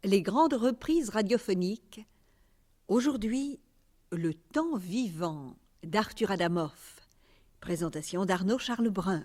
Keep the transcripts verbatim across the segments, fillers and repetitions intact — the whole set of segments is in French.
Les grandes reprises radiophoniques. Aujourd'hui, Le temps vivant d'Arthur Adamoff. Présentation d'Arnaud Charles Brun.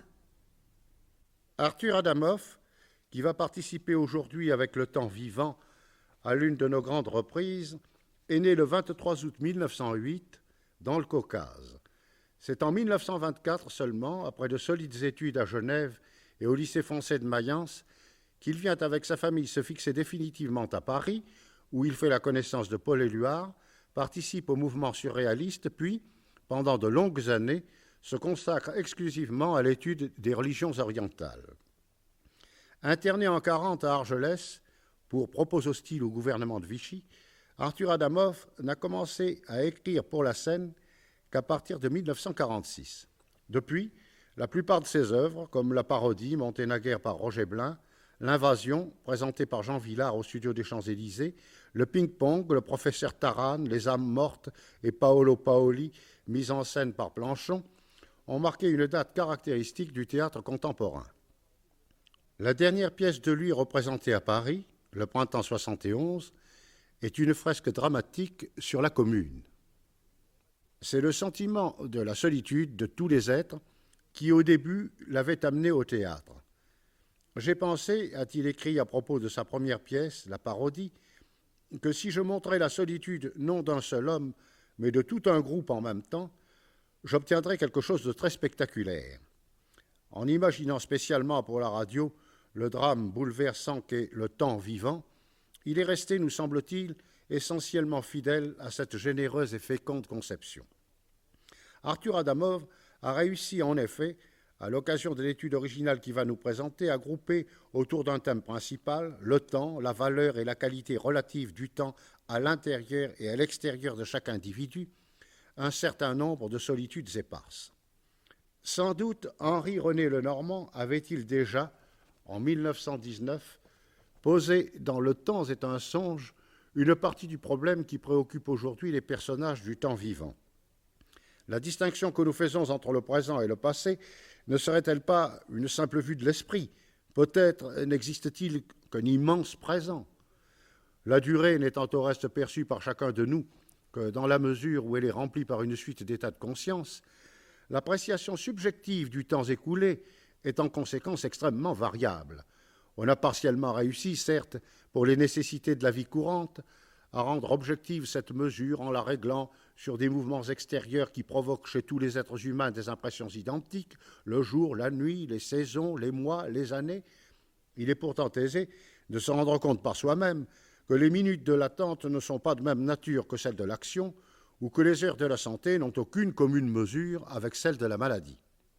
Arthur Adamoff, qui va participer aujourd'hui avec Le temps vivant à l'une de nos grandes reprises, est né le vingt-trois août mille neuf cent huit dans le Caucase. C'est en mille neuf cent vingt-quatre seulement, après de solides études à Genève et au lycée français de Mayence, qu'il vient avec sa famille se fixer définitivement à Paris, où il fait la connaissance de Paul Éluard, participe au mouvement surréaliste, puis, pendant de longues années, se consacre exclusivement à l'étude des religions orientales. Interné en quarante à Argelès pour propos hostiles au gouvernement de Vichy, Arthur Adamoff n'a commencé à écrire pour la scène qu'à partir de mille neuf cent quarante-six. Depuis, la plupart de ses œuvres, comme La parodie, montée naguère par Roger Blin, L'Invasion, présentée par Jean Villard au studio des Champs-Élysées, Le ping-pong, Le professeur Taran, Les âmes mortes et Paolo Paoli, mise en scène par Planchon, ont marqué une date caractéristique du théâtre contemporain. La dernière pièce de lui représentée à Paris, le printemps soixante et onze, est une fresque dramatique sur la Commune. C'est le sentiment de la solitude de tous les êtres qui, au début, l'avait amené au théâtre. J'ai pensé, a-t-il écrit à propos de sa première pièce, La parodie, que si je montrais la solitude non d'un seul homme, mais de tout un groupe en même temps, j'obtiendrais quelque chose de très spectaculaire. En imaginant spécialement pour la radio le drame bouleversant qu'est Le temps vivant, il est resté, nous semble-t-il, essentiellement fidèle à cette généreuse et féconde conception. Arthur Adamoff a réussi en effet, à l'occasion de l'étude originale qu'il va nous présenter, à grouper autour d'un thème principal, le temps, la valeur et la qualité relative du temps à l'intérieur et à l'extérieur de chaque individu, un certain nombre de solitudes éparses. Sans doute, Henri-René Lenormand avait-il déjà, en mille neuf cent dix-neuf, posé dans Le temps est un songe une partie du problème qui préoccupe aujourd'hui les personnages du temps vivant. La distinction que nous faisons entre le présent et le passé ne serait-elle pas une simple vue de l'esprit? Peut-être n'existe-t-il qu'un immense présent. La durée n'étant au reste perçue par chacun de nous que dans la mesure où elle est remplie par une suite d'états de conscience, l'appréciation subjective du temps écoulé est en conséquence extrêmement variable. On a partiellement réussi, certes, pour les nécessités de la vie courante, à rendre objective cette mesure en la réglant sur des mouvements extérieurs qui provoquent chez tous les êtres humains des impressions identiques, le jour, la nuit, les saisons, les mois, les années. Il est pourtant aisé de se rendre compte par soi-même que les minutes de l'attente ne sont pas de même nature que celles de l'action, ou que les heures de la santé n'ont aucune commune mesure avec celles de la maladie.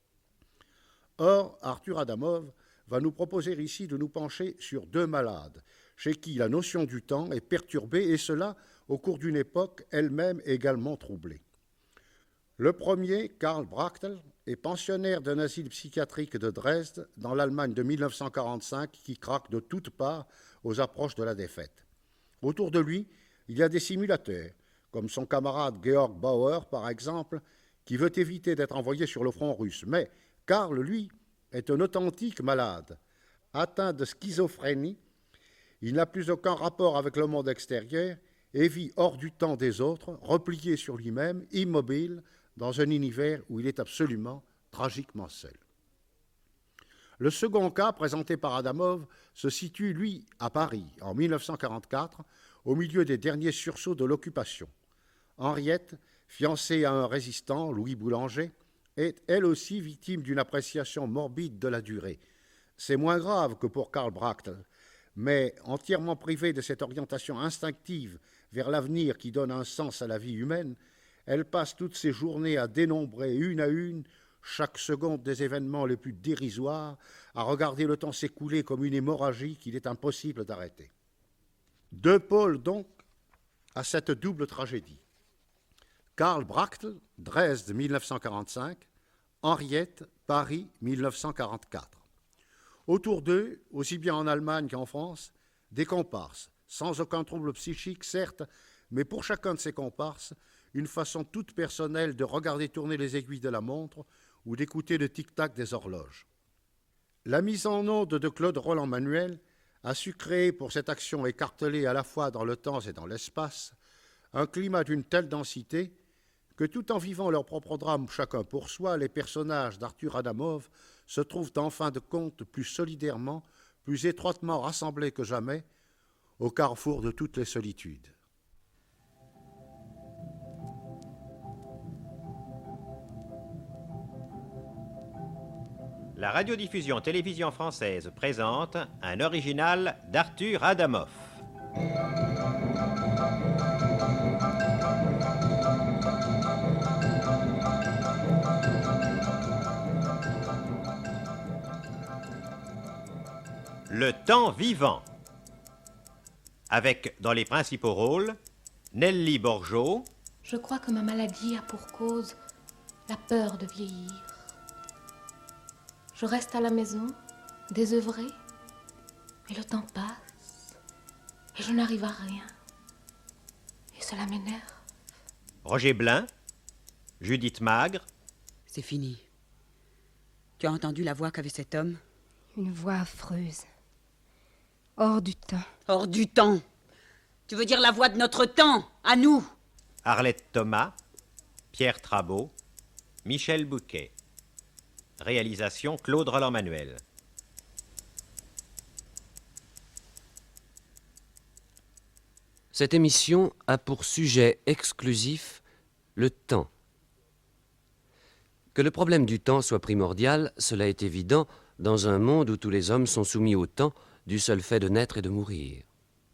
Or, Arthur Adamoff va nous proposer ici de nous pencher sur deux malades, chez qui la notion du temps est perturbée, et cela au cours d'une époque elle-même également troublée. Le premier, Karl Brachtel, est pensionnaire d'un asile psychiatrique de Dresde, dans l'Allemagne de mille neuf cent quarante-cinq, qui craque de toutes parts aux approches de la défaite. Autour de lui, il y a des simulateurs, comme son camarade Georg Bauer, par exemple, qui veut éviter d'être envoyé sur le front russe. Mais Karl, lui, est un authentique malade. Atteint de schizophrénie, il n'a plus aucun rapport avec le monde extérieur et vit hors du temps des autres, replié sur lui-même, immobile, dans un univers où il est absolument, tragiquement seul. Le second cas, présenté par Adamoff, se situe, lui, à Paris, en mille neuf cent quarante-quatre, au milieu des derniers sursauts de l'occupation. Henriette, fiancée à un résistant, Louis Boulanger, est elle aussi victime d'une appréciation morbide de la durée. C'est moins grave que pour Karl Brachtel, mais entièrement privée de cette orientation instinctive vers l'avenir qui donne un sens à la vie humaine, elle passe toutes ses journées à dénombrer une à une chaque seconde des événements les plus dérisoires, à regarder le temps s'écouler comme une hémorragie qu'il est impossible d'arrêter. Deux pôles donc à cette double tragédie. Karl Brachtel, Dresde mille neuf cent quarante-cinq, Henriette, Paris mille neuf cent quarante-quatre. Autour d'eux, aussi bien en Allemagne qu'en France, des comparses, sans aucun trouble psychique, certes, mais pour chacun de ces comparses, une façon toute personnelle de regarder tourner les aiguilles de la montre ou d'écouter le tic-tac des horloges. La mise en onde de Claude Roland-Manuel a su créer pour cette action écartelée à la fois dans le temps et dans l'espace un climat d'une telle densité que tout en vivant leur propre drame chacun pour soi, les personnages d'Arthur Adamov se trouvent en fin de compte plus solidairement, plus étroitement rassemblés que jamais, au carrefour de toutes les solitudes. La radiodiffusion télévision française présente un original d'Arthur Adamov. Le temps vivant. Avec, dans les principaux rôles, Nelly Borgeaud. Je crois que ma maladie a pour cause la peur de vieillir. Je reste à la maison, désœuvrée, et le temps passe, et je n'arrive à rien. Et cela m'énerve. Roger Blin, Judith Magre. C'est fini. Tu as entendu la voix qu'avait cet homme? Une voix affreuse. Hors du temps. Hors du temps. Tu veux dire la voix de notre temps, à nous? Arlette Thomas, Pierre Trabeau, Michel Bouquet. Réalisation Claude Roland-Manuel. Cette émission a pour sujet exclusif le temps. Que le problème du temps soit primordial, cela est évident dans un monde où tous les hommes sont soumis au temps du seul fait de naître et de mourir.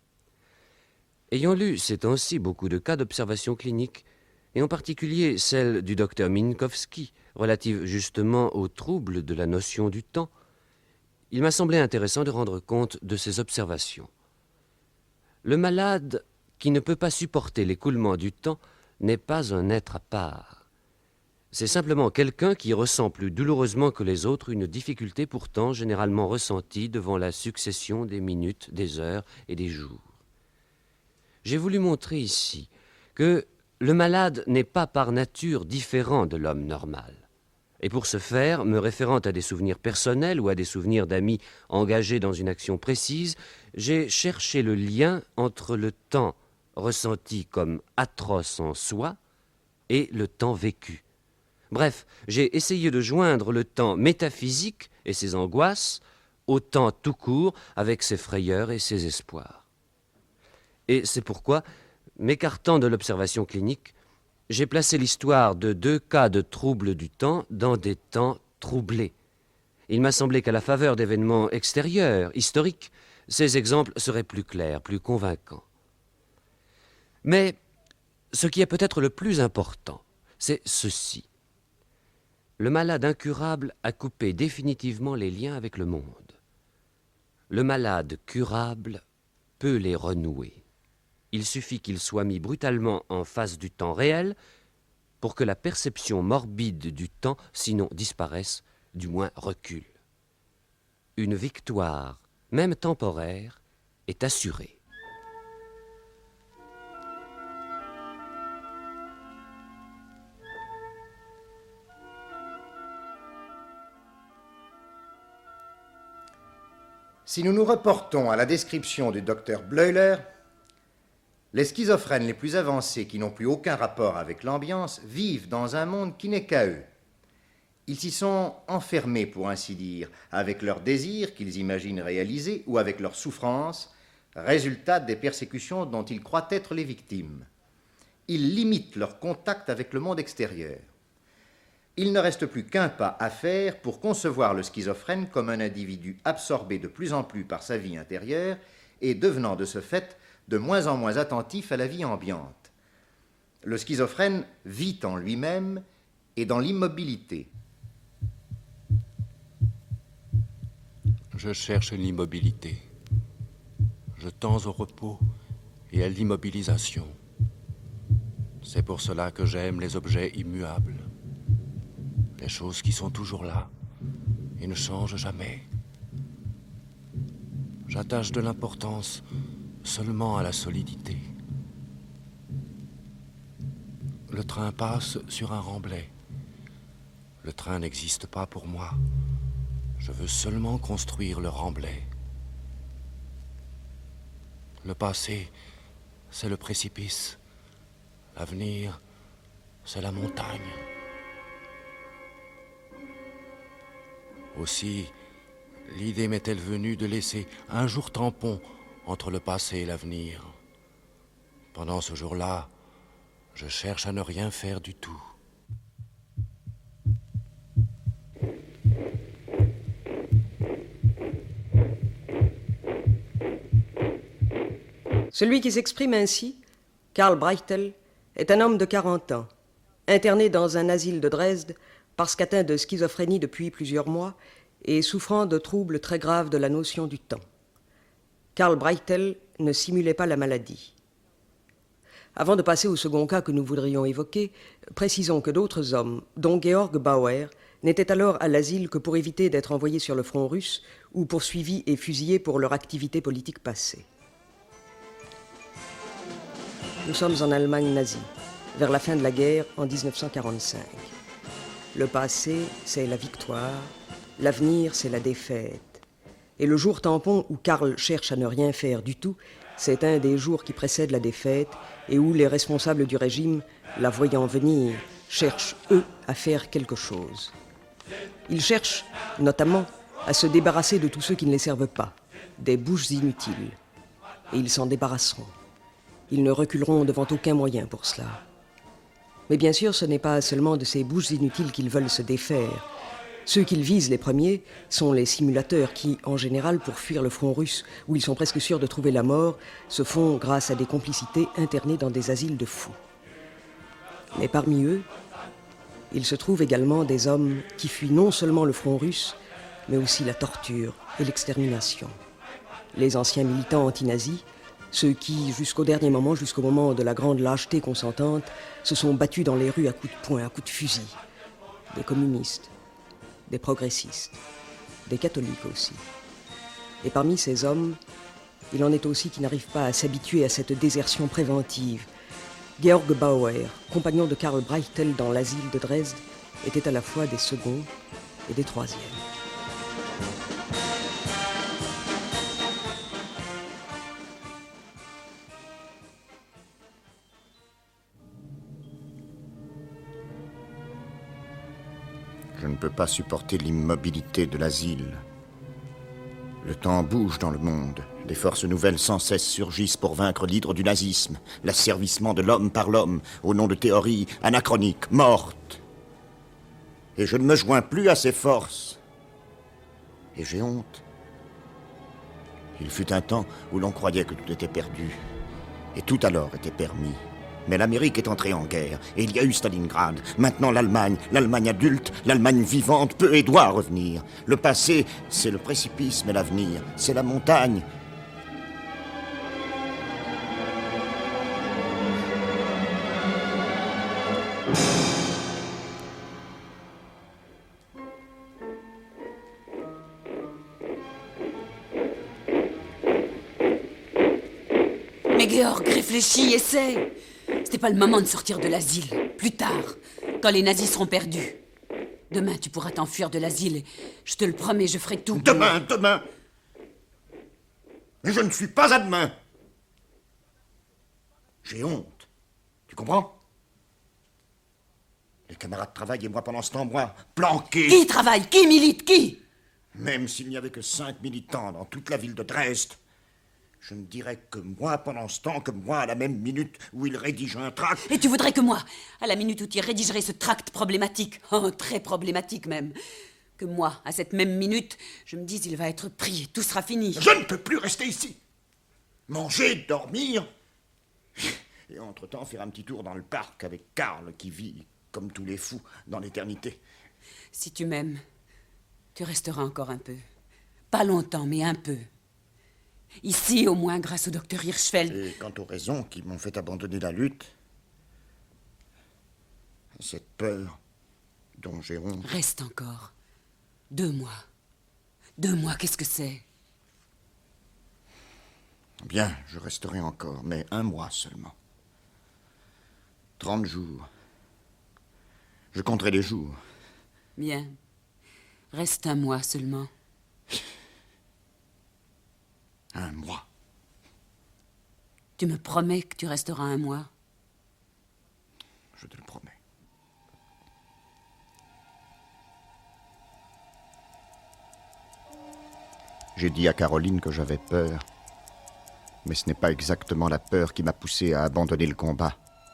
Ayant lu ces temps-ci beaucoup de cas d'observation clinique, et en particulier celle du docteur Minkowski, relative justement aux troubles de la notion du temps, il m'a semblé intéressant de rendre compte de ces observations. Le malade qui ne peut pas supporter l'écoulement du temps n'est pas un être à part. C'est simplement quelqu'un qui ressent plus douloureusement que les autres une difficulté pourtant généralement ressentie devant la succession des minutes, des heures et des jours. J'ai voulu montrer ici que le malade n'est pas par nature différent de l'homme normal. Et pour ce faire, me référant à des souvenirs personnels ou à des souvenirs d'amis engagés dans une action précise, j'ai cherché le lien entre le temps ressenti comme atroce en soi et le temps vécu. Bref, j'ai essayé de joindre le temps métaphysique et ses angoisses au temps tout court avec ses frayeurs et ses espoirs. Et c'est pourquoi, m'écartant de l'observation clinique, j'ai placé l'histoire de deux cas de troubles du temps dans des temps troublés. Il m'a semblé qu'à la faveur d'événements extérieurs, historiques, ces exemples seraient plus clairs, plus convaincants. Mais ce qui est peut-être le plus important, c'est ceci. Le malade incurable a coupé définitivement les liens avec le monde. Le malade curable peut les renouer. Il suffit qu'il soit mis brutalement en face du temps réel pour que la perception morbide du temps, sinon disparaisse, du moins recule. Une victoire, même temporaire, est assurée. Si nous nous reportons à la description du docteur Bleuler, les schizophrènes les plus avancés qui n'ont plus aucun rapport avec l'ambiance vivent dans un monde qui n'est qu'à eux. Ils s'y sont enfermés, pour ainsi dire, avec leurs désirs qu'ils imaginent réalisés ou avec leurs souffrances, résultat des persécutions dont ils croient être les victimes. Ils limitent leur contact avec le monde extérieur. Il ne reste plus qu'un pas à faire pour concevoir le schizophrène comme un individu absorbé de plus en plus par sa vie intérieure et devenant de ce fait de moins en moins attentif à la vie ambiante. Le schizophrène vit en lui-même et dans l'immobilité. Je cherche l'immobilité. Je tends au repos et à l'immobilisation. C'est pour cela que j'aime les objets immuables. Les choses qui sont toujours là et ne changent jamais. J'attache de l'importance seulement à la solidité. Le train passe sur un remblai. Le train n'existe pas pour moi. Je veux seulement construire le remblai. Le passé, c'est le précipice. L'avenir, c'est la montagne. Aussi, l'idée m'est-elle venue de laisser un jour tampon entre le passé et l'avenir. Pendant ce jour-là, je cherche à ne rien faire du tout. Celui qui s'exprime ainsi, Karl Brechtel, est un homme de quarante ans, interné dans un asile de Dresde parce qu'atteint de schizophrénie depuis plusieurs mois et souffrant de troubles très graves de la notion du temps. Karl Brechtel ne simulait pas la maladie. Avant de passer au second cas que nous voudrions évoquer, précisons que d'autres hommes, dont Georg Bauer, n'étaient alors à l'asile que pour éviter d'être envoyés sur le front russe ou poursuivis et fusillés pour leur activité politique passée. Nous sommes en Allemagne nazie, vers la fin de la guerre en dix-neuf cent quarante-cinq. Le passé, c'est la victoire, l'avenir, c'est la défaite. Et le jour tampon où Karl cherche à ne rien faire du tout, c'est un des jours qui précèdent la défaite et où les responsables du régime, la voyant venir, cherchent, eux, à faire quelque chose. Ils cherchent, notamment, à se débarrasser de tous ceux qui ne les servent pas, des bouches inutiles. Et ils s'en débarrasseront. Ils ne reculeront devant aucun moyen pour cela. Mais bien sûr, ce n'est pas seulement de ces bouches inutiles qu'ils veulent se défaire. Ceux qu'ils visent les premiers sont les simulateurs qui, en général, pour fuir le front russe, où ils sont presque sûrs de trouver la mort, se font, grâce à des complicités, internés dans des asiles de fous. Mais parmi eux, il se trouve également des hommes qui fuient non seulement le front russe, mais aussi la torture et l'extermination. Les anciens militants anti-nazis, ceux qui, jusqu'au dernier moment, jusqu'au moment de la grande lâcheté consentante, se sont battus dans les rues à coups de poing, à coups de fusil. Des communistes, des progressistes, des catholiques aussi. Et parmi ces hommes, il en est aussi qui n'arrivent pas à s'habituer à cette désertion préventive. Georg Bauer, compagnon de Karl Brechtel dans l'asile de Dresde, était à la fois des seconds et des troisièmes. Je ne peux pas supporter l'immobilité de l'asile. Le temps bouge dans le monde. Des forces nouvelles sans cesse surgissent pour vaincre l'hydre du nazisme, l'asservissement de l'homme par l'homme, au nom de théories anachroniques, mortes. Et je ne me joins plus à ces forces. Et j'ai honte. Il fut un temps où l'on croyait que tout était perdu. Et tout alors était permis. Mais l'Amérique est entrée en guerre, et il y a eu Stalingrad. Maintenant l'Allemagne, l'Allemagne adulte, l'Allemagne vivante peut et doit revenir. Le passé, c'est le précipice, mais l'avenir, c'est la montagne. Mais Georg, réfléchis, essaie. C'était pas le moment de sortir de l'asile. Plus tard, quand les nazis seront perdus. Demain, tu pourras t'enfuir de l'asile et je te le promets, je ferai tout. Demain, pour... demain. Mais je ne suis pas à demain. J'ai honte. Tu comprends? Les camarades travaillent et moi, pendant ce temps, moi, planqué. Qui travaille? Qui milite? Qui? Même s'il n'y avait que cinq militants dans toute la ville de Dresde, je ne dirais que moi, pendant ce temps, que moi, à la même minute où il rédige un tract... Et tu voudrais que moi, à la minute où tu rédigerais ce tract problématique, oh, très problématique même, que moi, à cette même minute, je me dise, il va être pris, tout sera fini. Je ne peux plus rester ici. Manger, dormir, et entre-temps faire un petit tour dans le parc avec Karl, qui vit, comme tous les fous, dans l'éternité. Si tu m'aimes, tu resteras encore un peu. Pas longtemps, mais un peu. Ici, au moins, grâce au docteur Hirschfeld. Et quant aux raisons qui m'ont fait abandonner la lutte, cette peur dont j'ai honte... Reste encore. Deux mois. Deux mois, qu'est-ce que c'est? Bien, je resterai encore, mais un mois seulement. Trente jours. Je compterai les jours. Bien. Reste un mois seulement. Un mois. Tu me promets que tu resteras un mois? Je te le promets. J'ai dit à Caroline que j'avais peur. Mais ce n'est pas exactement la peur qui m'a poussé à abandonner le combat.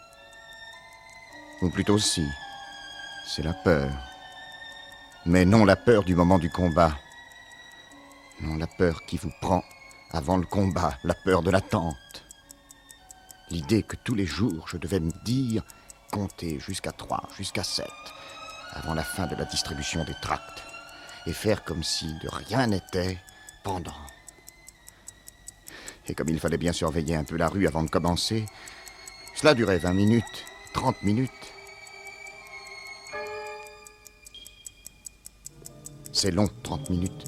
Ou plutôt si, c'est la peur. Mais non la peur du moment du combat. Non la peur qui vous prend avant le combat, la peur de l'attente. L'idée que tous les jours je devais me dire, compter jusqu'à trois, jusqu'à sept, avant la fin de la distribution des tracts, et faire comme si de rien n'était pendant. Et comme il fallait bien surveiller un peu la rue avant de commencer, cela durait vingt minutes, trente minutes. C'est long, trente minutes.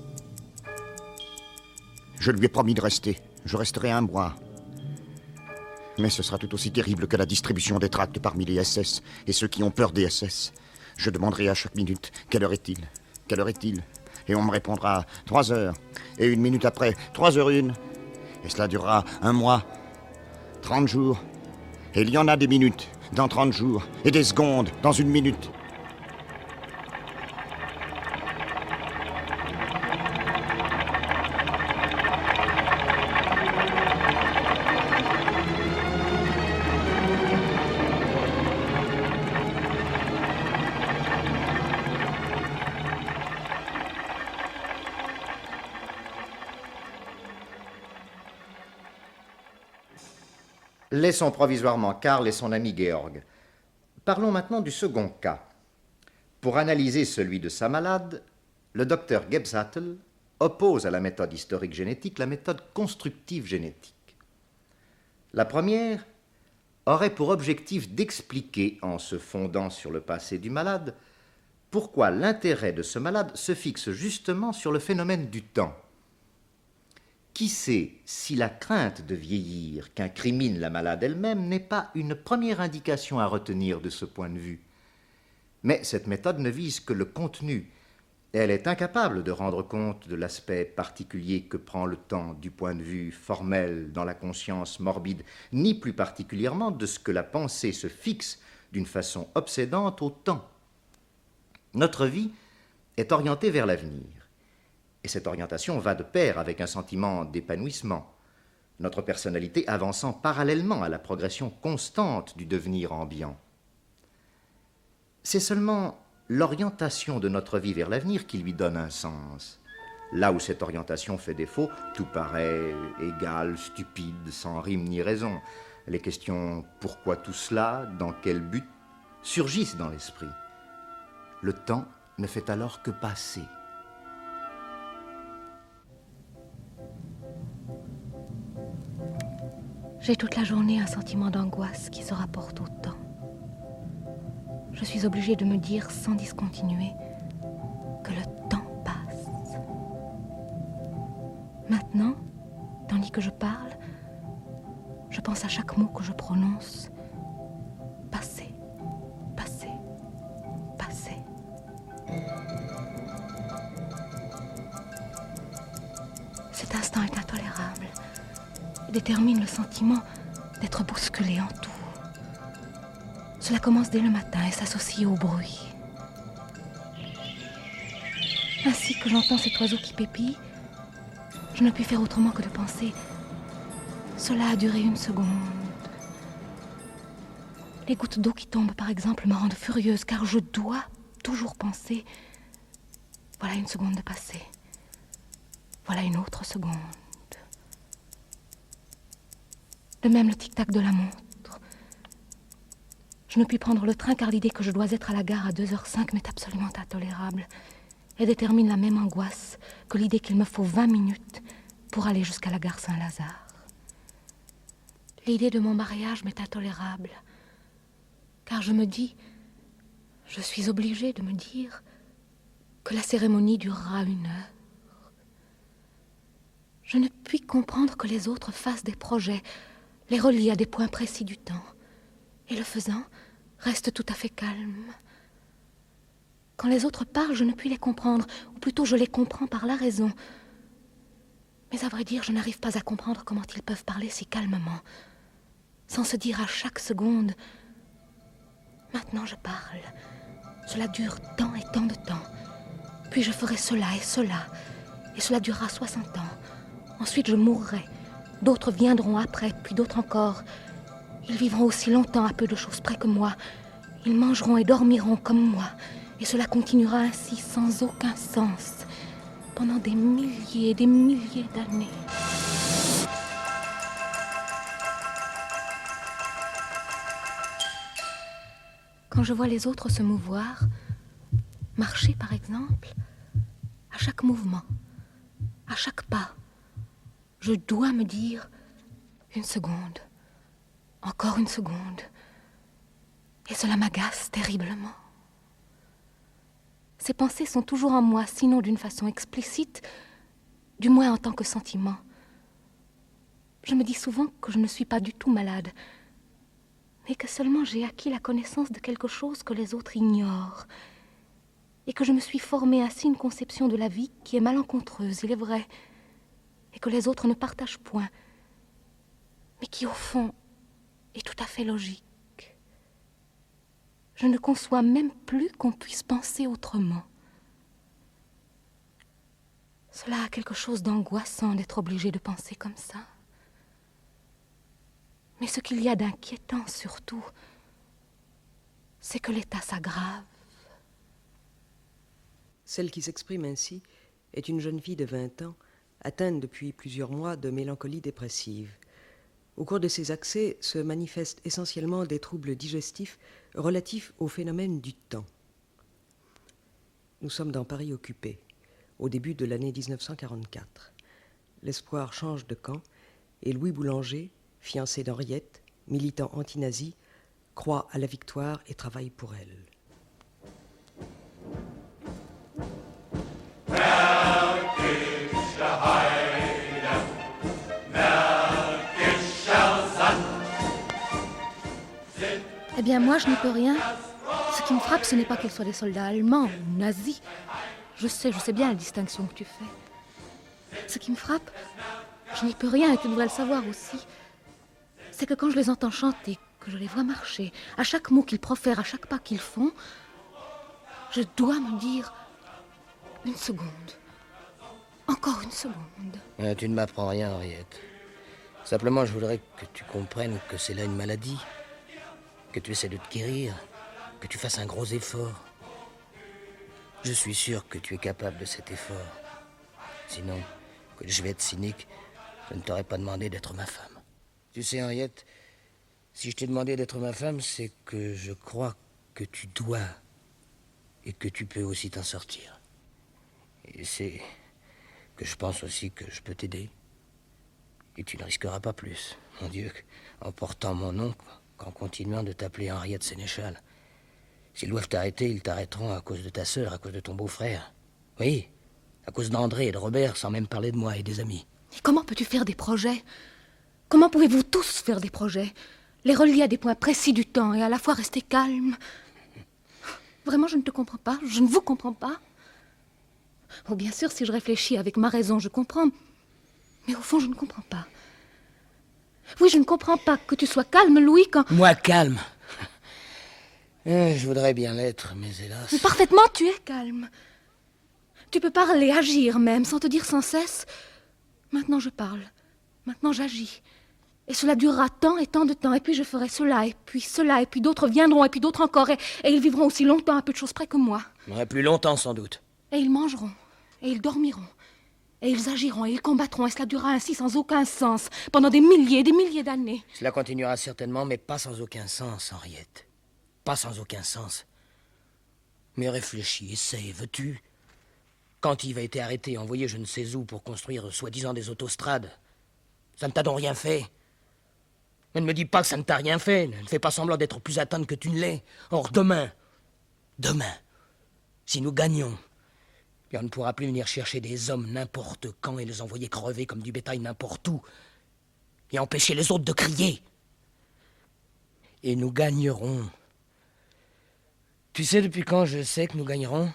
Je lui ai promis de rester. Je resterai un mois. Mais ce sera tout aussi terrible que la distribution des tracts parmi les S S et ceux qui ont peur des S S. Je demanderai à chaque minute « Quelle heure est-il ? Quelle heure est-il ?» Et on me répondra « Trois heures. » Et une minute après « Trois heures une. » Et cela durera un mois, trente jours. Et il y en a des minutes dans trente jours et des secondes dans une minute. Laissons provisoirement Karl et son ami Georg. Parlons maintenant du second cas. Pour analyser celui de sa malade, le docteur Gebsattel oppose à la méthode historique génétique la méthode constructive génétique. La première aurait pour objectif d'expliquer, en se fondant sur le passé du malade, pourquoi l'intérêt de ce malade se fixe justement sur le phénomène du temps. Qui sait si la crainte de vieillir qu'incrimine la malade elle-même n'est pas une première indication à retenir de ce point de vue. Mais cette méthode ne vise que le contenu. Elle est incapable de rendre compte de l'aspect particulier que prend le temps du point de vue formel dans la conscience morbide, ni plus particulièrement de ce que la pensée se fixe d'une façon obsédante au temps. Notre vie est orientée vers l'avenir. Et cette orientation va de pair avec un sentiment d'épanouissement, notre personnalité avançant parallèlement à la progression constante du devenir ambiant. C'est seulement l'orientation de notre vie vers l'avenir qui lui donne un sens. Là où cette orientation fait défaut, tout paraît égal, stupide, sans rime ni raison. Les questions « pourquoi tout cela ? Dans quel but ?» surgissent dans l'esprit. Le temps ne fait alors que passer. J'ai toute la journée un sentiment d'angoisse qui se rapporte au temps. Je suis obligée de me dire sans discontinuer que le temps passe. Maintenant, tandis que je parle, je pense à chaque mot que je prononce. Passer, passer, passer. Cet instant est intolérable. Détermine le sentiment d'être bousculé en tout. Cela commence dès le matin et s'associe au bruit. Ainsi que j'entends cet oiseau qui pépille, je ne puis faire autrement que de penser. Cela a duré une seconde. Les gouttes d'eau qui tombent, par exemple, me rendent furieuse, car je dois toujours penser. Voilà une seconde de passé. Voilà une autre seconde. De même le tic-tac de la montre. Je ne puis prendre le train car l'idée que je dois être à la gare à deux heures cinq m'est absolument intolérable et détermine la même angoisse que l'idée qu'il me faut vingt minutes pour aller jusqu'à la gare Saint-Lazare. L'idée de mon mariage m'est intolérable car je me dis, je suis obligée de me dire que la cérémonie durera une heure. Je ne puis comprendre que les autres fassent des projets, les relient à des points précis du temps, et le faisant, reste tout à fait calme. Quand les autres parlent, je ne puis les comprendre, ou plutôt je les comprends par la raison. Mais à vrai dire, je n'arrive pas à comprendre comment ils peuvent parler si calmement. sans se dire à chaque seconde, maintenant je parle, cela dure tant et tant de temps, puis je ferai cela et cela, et cela durera soixante ans. Ensuite je mourrai, d'autres viendront après, puis d'autres encore. Ils vivront aussi longtemps à peu de choses près que moi. Ils mangeront et dormiront comme moi, et cela continuera ainsi sans aucun sens, pendant des milliers et des milliers d'années. Quand je vois les autres se mouvoir, marcher par exemple, à chaque mouvement, à chaque pas, je dois me dire une seconde, encore une seconde, et cela m'agace terriblement. Ces pensées sont toujours en moi, sinon d'une façon explicite, du moins en tant que sentiment. Je me dis souvent que je ne suis pas du tout malade, mais que seulement j'ai acquis la connaissance de quelque chose que les autres ignorent, et que je me suis formée ainsi une conception de la vie qui est malencontreuse, il est vrai, et que les autres ne partagent point, mais qui au fond est tout à fait logique. Je ne conçois même plus qu'on puisse penser autrement. Cela a quelque chose d'angoissant d'être obligé de penser comme ça. Mais ce qu'il y a d'inquiétant surtout, c'est que l'état s'aggrave. Celle qui s'exprime ainsi est une jeune fille de vingt ans, atteinte depuis plusieurs mois de mélancolie dépressive. Au cours de ces accès se manifestent essentiellement des troubles digestifs relatifs au phénomène du temps. Nous sommes dans Paris occupé, au début de l'année dix-neuf cent quarante-quatre. L'espoir change de camp et Louis Boulanger, fiancé d'Henriette, militant anti-nazi, croit à la victoire et travaille pour elle. Eh bien, moi, je n'y peux rien. Ce qui me frappe, ce n'est pas qu'ils soient des soldats allemands ou nazis. Je sais, je sais bien la distinction que tu fais. Ce qui me frappe, je n'y peux rien et tu devrais le savoir aussi, c'est que quand je les entends chanter, que je les vois marcher, à chaque mot qu'ils profèrent, à chaque pas qu'ils font, je dois me dire une seconde. Encore une seconde. Euh, tu ne m'apprends rien, Henriette. Simplement, je voudrais que tu comprennes que c'est là une maladie, que tu essaies de te guérir, que tu fasses un gros effort. Je suis sûr que tu es capable de cet effort. Sinon, que je vais être cynique, je ne t'aurais pas demandé d'être ma femme. Tu sais, Henriette, si je t'ai demandé d'être ma femme, c'est que je crois que tu dois et que tu peux aussi t'en sortir. Et c'est que je pense aussi que je peux t'aider. Et tu ne risqueras pas plus, mon Dieu, en portant mon nom qu'en continuant de t'appeler Henriette Sénéchal. S'ils doivent t'arrêter, ils t'arrêteront à cause de ta sœur, à cause de ton beau-frère. Oui, à cause d'André et de Robert, sans même parler de moi et des amis. Et comment peux-tu faire des projets? Comment pouvez-vous tous faire des projets? Les relier à des points précis du temps et à la fois rester calme? Vraiment, je ne te comprends pas. Je ne vous comprends pas. Oh, bien sûr, si je réfléchis avec ma raison, je comprends. Mais au fond, je ne comprends pas. Oui, je ne comprends pas que tu sois calme, Louis, quand... Moi, calme? euh, Je voudrais bien l'être, mais hélas... Mais parfaitement, tu es calme. Tu peux parler, agir même, sans te dire sans cesse... Maintenant, je parle. Maintenant, j'agis. Et cela durera tant et tant de temps, et puis je ferai cela, et puis cela, et puis d'autres viendront, et puis d'autres encore, et, et ils vivront aussi longtemps à peu de choses près que moi. Ouais, plus longtemps, sans doute. Et ils mangeront, et ils dormiront, et ils agiront, et ils combattront, et cela durera ainsi sans aucun sens, pendant des milliers et des milliers d'années. Cela continuera certainement, mais pas sans aucun sens, Henriette. Pas sans aucun sens. Mais réfléchis, essaie, veux-tu? Quand Yves a été arrêté et envoyé je ne sais où pour construire soi-disant des autostrades, ça ne t'a donc rien fait? Ne me dis pas que ça ne t'a rien fait. Ne fais pas semblant d'être plus atteinte que tu ne l'es. Or, demain, demain, si nous gagnons, on ne pourra plus venir chercher des hommes n'importe quand et les envoyer crever comme du bétail n'importe où et empêcher les autres de crier. Et nous gagnerons. Tu sais depuis quand je sais que nous gagnerons?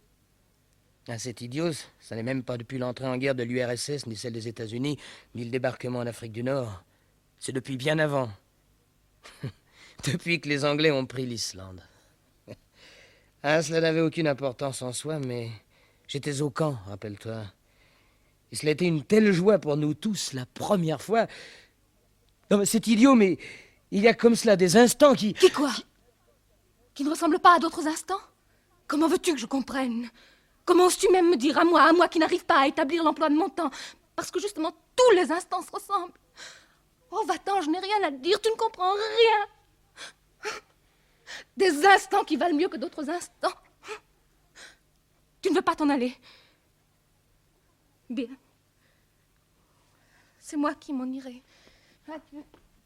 Ah, c'est idiot, ça n'est même pas depuis l'entrée en guerre de l'U R S S, ni celle des États-Unis, ni le débarquement en Afrique du Nord. C'est depuis bien avant. Depuis que les Anglais ont pris l'Islande. Ah, cela n'avait aucune importance en soi, mais j'étais au camp, rappelle-toi. Et cela a été une telle joie pour nous tous, la première fois. Non, mais c'est idiot, mais il y a comme cela des instants qui... Qui quoi qui... qui ne ressemblent pas à d'autres instants? Comment veux-tu que je comprenne? Comment oses-tu même me dire à moi, à moi qui n'arrive pas à établir l'emploi de mon temps? Parce que justement, tous les instants se ressemblent. Oh, va-t'en, je n'ai rien à te dire, tu ne comprends rien. Des instants qui valent mieux que d'autres instants. Tu ne veux pas t'en aller? Bien. C'est moi qui m'en irai. Adieu.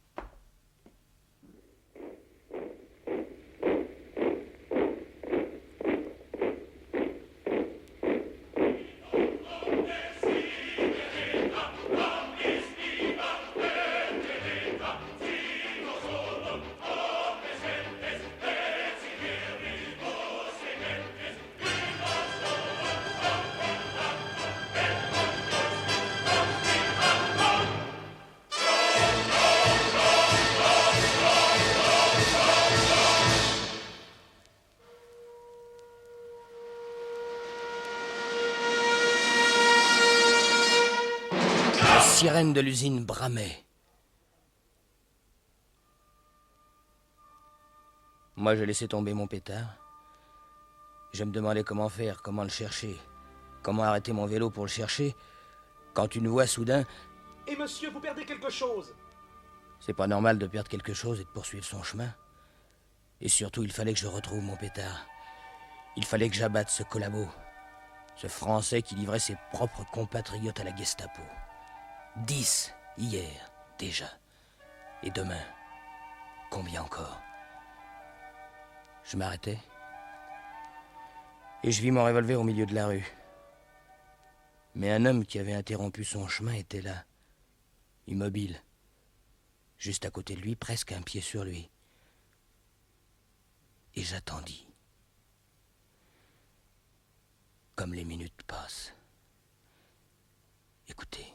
La sirène de l'usine bramait. Moi, je laissais tomber mon pétard. Je me demandais comment faire, comment le chercher, comment arrêter mon vélo pour le chercher, quand une voix soudain... « Et monsieur, vous perdez quelque chose !» C'est pas normal de perdre quelque chose et de poursuivre son chemin. Et surtout, il fallait que je retrouve mon pétard. Il fallait que j'abatte ce collabo, ce Français qui livrait ses propres compatriotes à la Gestapo. Dix, hier, déjà. Et demain, combien encore? Je m'arrêtais. Et je vis mon revolver au milieu de la rue. Mais un homme qui avait interrompu son chemin était là, immobile. Juste à côté de lui, presque un pied sur lui. Et j'attendis. Comme les minutes passent. Écoutez.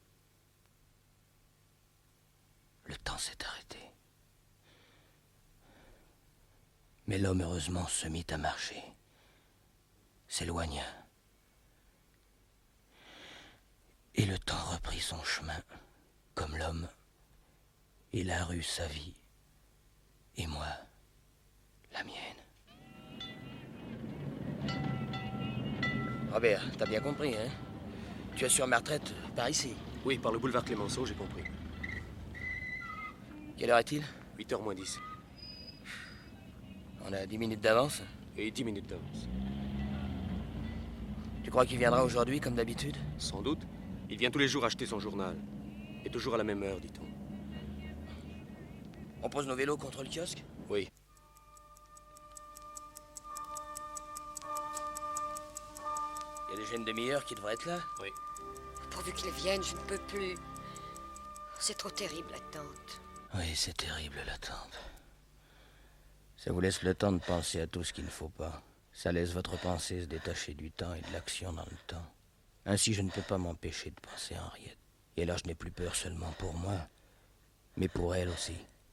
Le temps s'est arrêté. Mais l'homme, heureusement, se mit à marcher. S'éloigna. Et le temps reprit son chemin, comme l'homme. Et la rue sa vie. Et moi, la mienne. Robert, t'as bien compris, hein? Tu assures ma retraite par ici? Oui, par le boulevard Clémenceau, j'ai compris. Quelle heure est-il? huit heures moins dix. On a dix minutes d'avance? Et dix minutes d'avance. Tu crois qu'il viendra aujourd'hui, comme d'habitude? Sans doute. Il vient tous les jours acheter son journal. Et toujours à la même heure, dit-on. On pose nos vélos contre le kiosque? Oui. Il y a déjà une demi-heure qui devrait être là? Oui. Pourvu qu'il vienne, je ne peux plus. C'est trop terrible, l'attente. Oui, c'est terrible, l'attente. Ça vous laisse le temps de penser à tout ce qu'il ne faut pas. Ça laisse votre pensée se détacher du temps et de l'action dans le temps. Ainsi, je ne peux pas m'empêcher de penser à Henriette. Et alors, je n'ai plus peur seulement pour moi, mais pour elle aussi.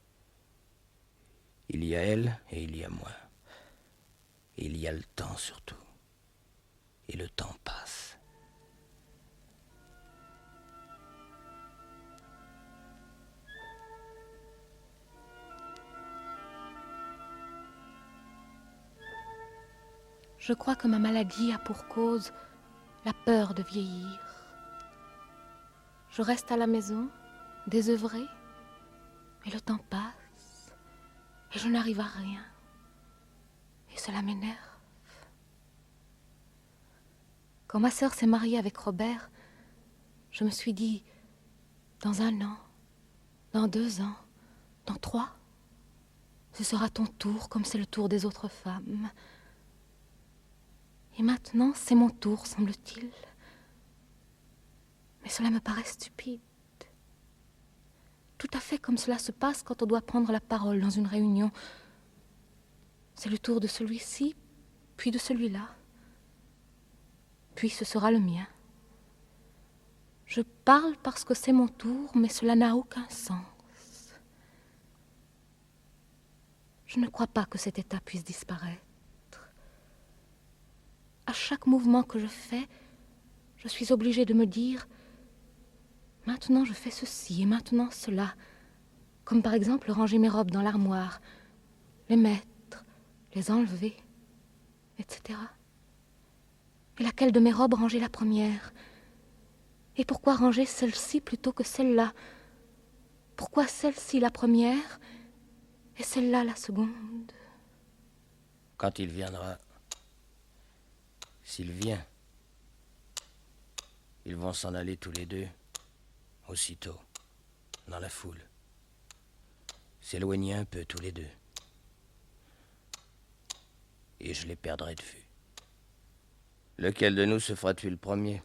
Il y a elle et il y a moi. Et il y a le temps surtout. Et le temps passe. Je crois que ma maladie a pour cause la peur de vieillir. Je reste à la maison, désœuvrée, mais le temps passe et je n'arrive à rien. Et cela m'énerve. Quand ma sœur s'est mariée avec Robert, je me suis dit, dans un an, dans deux ans, dans trois, ce sera ton tour comme c'est le tour des autres femmes. Et maintenant, c'est mon tour, semble-t-il. Mais cela me paraît stupide. Tout à fait comme cela se passe quand on doit prendre la parole dans une réunion. C'est le tour de celui-ci, puis de celui-là. Puis ce sera le mien. Je parle parce que c'est mon tour, mais cela n'a aucun sens. Je ne crois pas que cet état puisse disparaître. À chaque mouvement que je fais, je suis obligée de me dire « Maintenant je fais ceci et maintenant cela », comme par exemple ranger mes robes dans l'armoire, les mettre, les enlever, et cetera. Et laquelle de mes robes ranger la première? Et pourquoi ranger celle-ci plutôt que celle-là? Pourquoi celle-ci la première et celle-là la seconde? Quand il viendra, s'il vient, ils vont s'en aller tous les deux, aussitôt, dans la foule. S'éloigner un peu tous les deux. Et je les perdrai de vue. Lequel de nous se fera tuer le premier?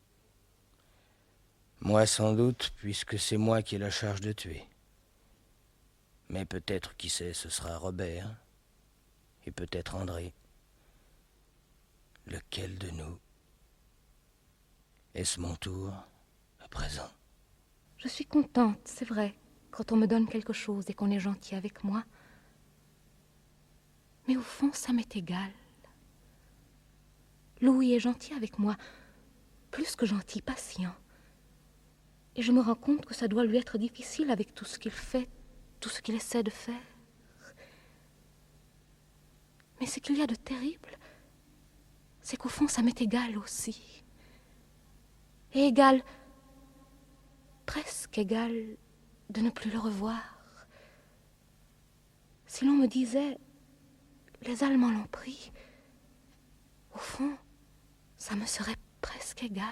Moi sans doute, puisque c'est moi qui ai la charge de tuer. Mais peut-être, qui sait, ce sera Robert, et peut-être André. Lequel de nous? Est-ce mon tour, à présent? Je suis contente, c'est vrai, quand on me donne quelque chose et qu'on est gentil avec moi. Mais au fond, ça m'est égal. Louis est gentil avec moi, plus que gentil, patient. Et je me rends compte que ça doit lui être difficile avec tout ce qu'il fait, tout ce qu'il essaie de faire. Mais ce qu'il y a de terrible, c'est qu'au fond, ça m'est égal aussi. Et égal, presque égal, de ne plus le revoir. Si l'on me disait, les Allemands l'ont pris, au fond, ça me serait presque égal.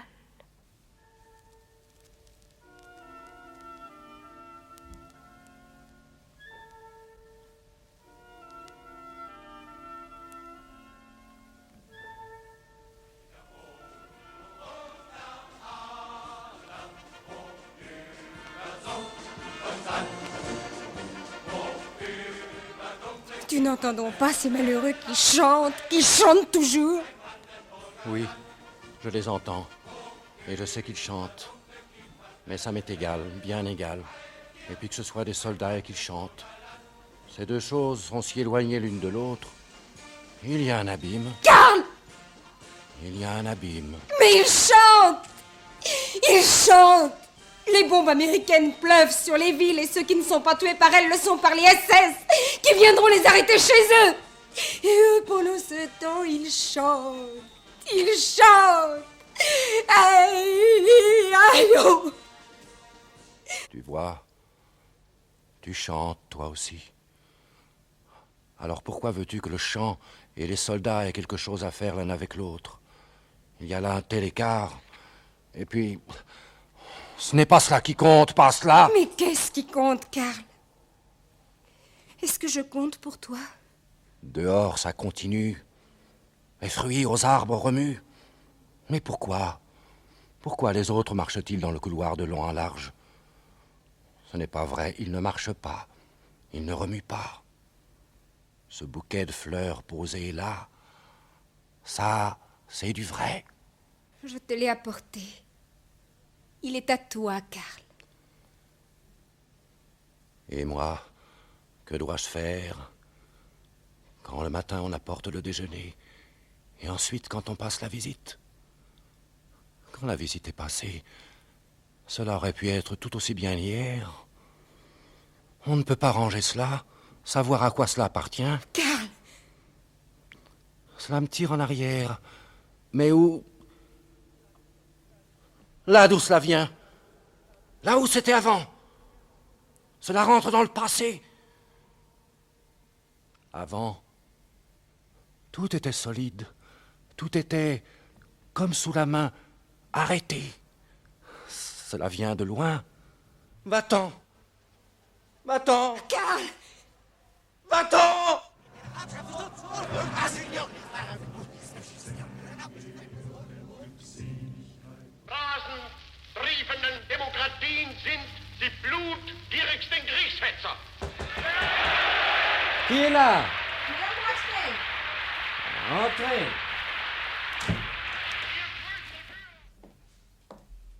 Tu n'entends donc pas ces malheureux qui chantent, qui chantent toujours? Oui, je les entends. Et je sais qu'ils chantent. Mais ça m'est égal, bien égal. Et puis que ce soit des soldats et qu'ils chantent. Ces deux choses sont si éloignées l'une de l'autre. Il y a un abîme. Karl! Il y a un abîme. Mais ils chantent! Ils chantent! Les bombes américaines pleuvent sur les villes et ceux qui ne sont pas tués par elles le sont par les S S qui viendront les arrêter chez eux. Et eux, pendant ce temps, ils chantent. Ils chantent. Aïe, aïe, oh. Tu vois, tu chantes toi aussi. Alors pourquoi veux-tu que le chant et les soldats aient quelque chose à faire l'un avec l'autre? Il y a là un tel écart. Et puis... ce n'est pas cela qui compte, pas cela. Mais qu'est-ce qui compte, Karl? Est-ce que je compte pour toi? Dehors, ça continue. Les fruits aux arbres remuent. Mais pourquoi? Pourquoi les autres marchent-ils dans le couloir de long en large? Ce n'est pas vrai, ils ne marchent pas. Ils ne remuent pas. Ce bouquet de fleurs posé là, ça, c'est du vrai. Je te l'ai apporté. Il est à toi, Karl. Et moi, que dois-je faire quand le matin on apporte le déjeuner et ensuite quand on passe la visite? Quand la visite est passée, cela aurait pu être tout aussi bien hier. On ne peut pas ranger cela, savoir à quoi cela appartient. Karl! Cela me tire en arrière. Mais où? Là d'où cela vient. Là où c'était avant. Cela rentre dans le passé. Avant, tout était solide. Tout était comme sous la main, arrêté. Cela vient de loin. Va-t'en. Va-t'en. Karl! Va-t'en. Triefenden Demokratien sind die blutgierigsten Kriegsfetzer. Qui est là? Entrez.